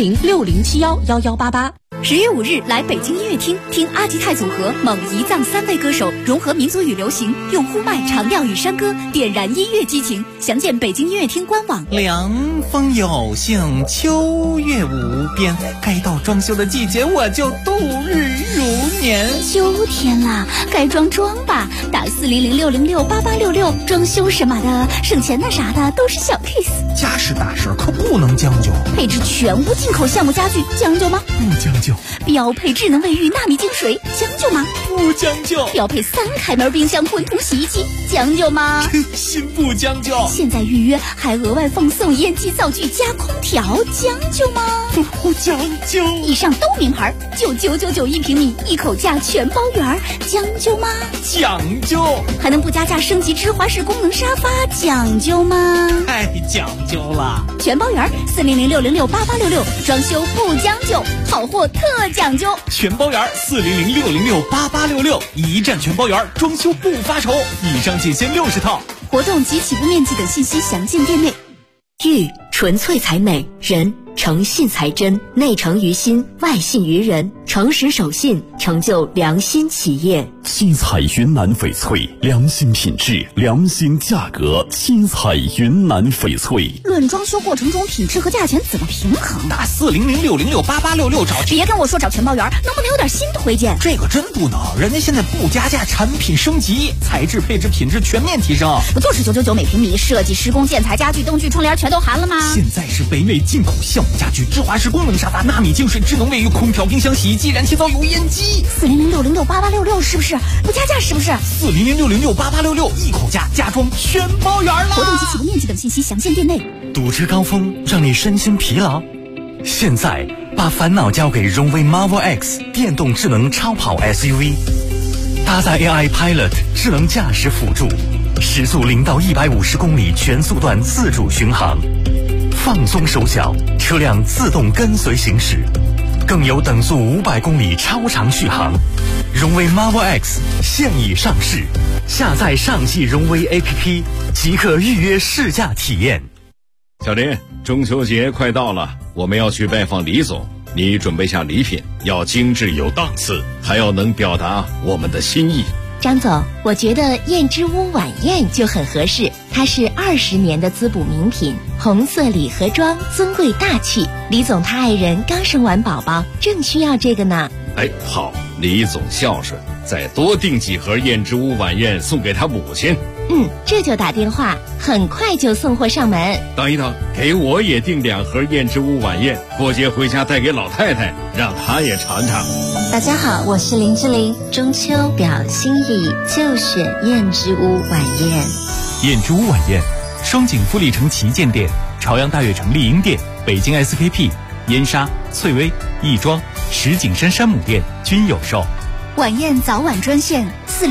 01060711188。 10月5日来北京音乐厅听阿吉泰组合蒙彝藏3位歌手融合民族与流行，用呼麦、长调与山歌点燃音乐激情。详见北京音乐厅官网。 凉风有幸，秋月无边，该到装修的季节，我就度日如年。 秋天啦，该装吧，打400-606-8866，装修什么的，省钱的啥的都是小 case。 家事大事可不能将就， 配置全屋进口橡木家具，将就吗？ 不将就。 标配智能卫浴纳米净水，将就吗？ 不将就。 标配3开门冰箱混同洗衣机，将就吗？ 心不将就。 现在预约还额外奉送烟机灶具加空调，将就吗？ 不将就。 以上都名牌，就999一平米，1口价全包圆，将就吗？ 讲究。 还能不加价升级芝华士功能沙发，讲究吗？ 太讲究了。 全包圆，400-606-8866，装修不将就，好货特讲究。 全包圆，400-606-8866，一站全包圆，装修不发愁。以上仅限60套。 活动及起步面积等信息详见店内。 玉纯粹才美，人诚信才真，内诚于心，外信于人，诚实守信，成就良心企业。 七彩云南翡翠，良心品质，良心价格。七彩云南翡翠。 论装修过程中品质和价钱怎么平衡？ 打400-606-8866找。 别跟我说找全包圆，能不能有点新推荐？ 这个真不能，人家现在不加价，产品升级，材质、配置、品质全面提升。 不就是999每平米，设计、施工、建材、家具、灯具、窗帘全都含了吗？ 现在是北美进口项目家具，芝华士功能沙发，纳米净水，智能卫浴，空调、冰箱、洗衣机，燃气灶、油烟机。 400-606-8866是不是？不加价是不是 ？400-606-8866，一口价，家装全包圆了。 活动及起步面积等信息详见店内。 堵车高峰让你身心疲劳，现在把烦恼交给荣威 Marvel X 电动智能超跑 SUV， 搭载 AI Pilot 智能驾驶辅助，时速0到150公里全速段自主巡航，放松手脚，车辆自动跟随行驶，更有等速500公里超长续航。荣威 Marvel X 现已上市，下载上汽荣威 APP 即可预约试驾体验。 小林，中秋节快到了，我们要去拜访李总，你准备下礼品，要精致有档次，还要能表达我们的心意。 张总，我觉得燕之屋晚宴就很合适，它是20年的滋补名品，红色礼盒装，尊贵大气。李总他爱人刚生完宝宝，正需要这个呢。 哎，好，李总孝顺，再多订几盒燕之屋晚宴送给他母亲。 这就打电话，很快就送货上门。 等一等，给我也订2盒燕之屋晚宴，过节回家带给老太太，让她也尝尝。 大家好，我是林志玲，中秋表心意就选燕之屋晚宴。 燕之屋晚宴，双井富力城旗舰店、朝阳大悦城丽婴店、北京 SKP、燕莎、翠微、亦庄、石景山山姆店均有售。 晚宴早晚专线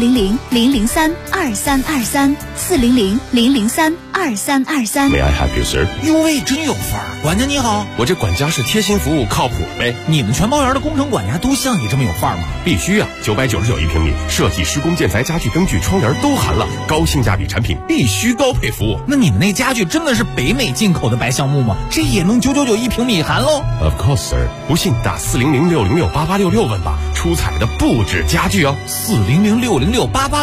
400-003-2323 400-003-2323。 May I help you, sir？ 哟喂，真有范儿！管家你好， 我这管家是贴心服务，靠谱呗。 你们全包园的工程管家都像你这么有范儿吗？ 必须啊！999一平米，设计、施工、建材、家具、灯具、窗帘都含了，高性价比产品，必须高配服务。 那你们那家具真的是北美进口的白橡木吗？这也能999一平米含喽 ？Of course, sir。不信打400-606-8866问吧，出彩的不止家具哦。 400-606-8866。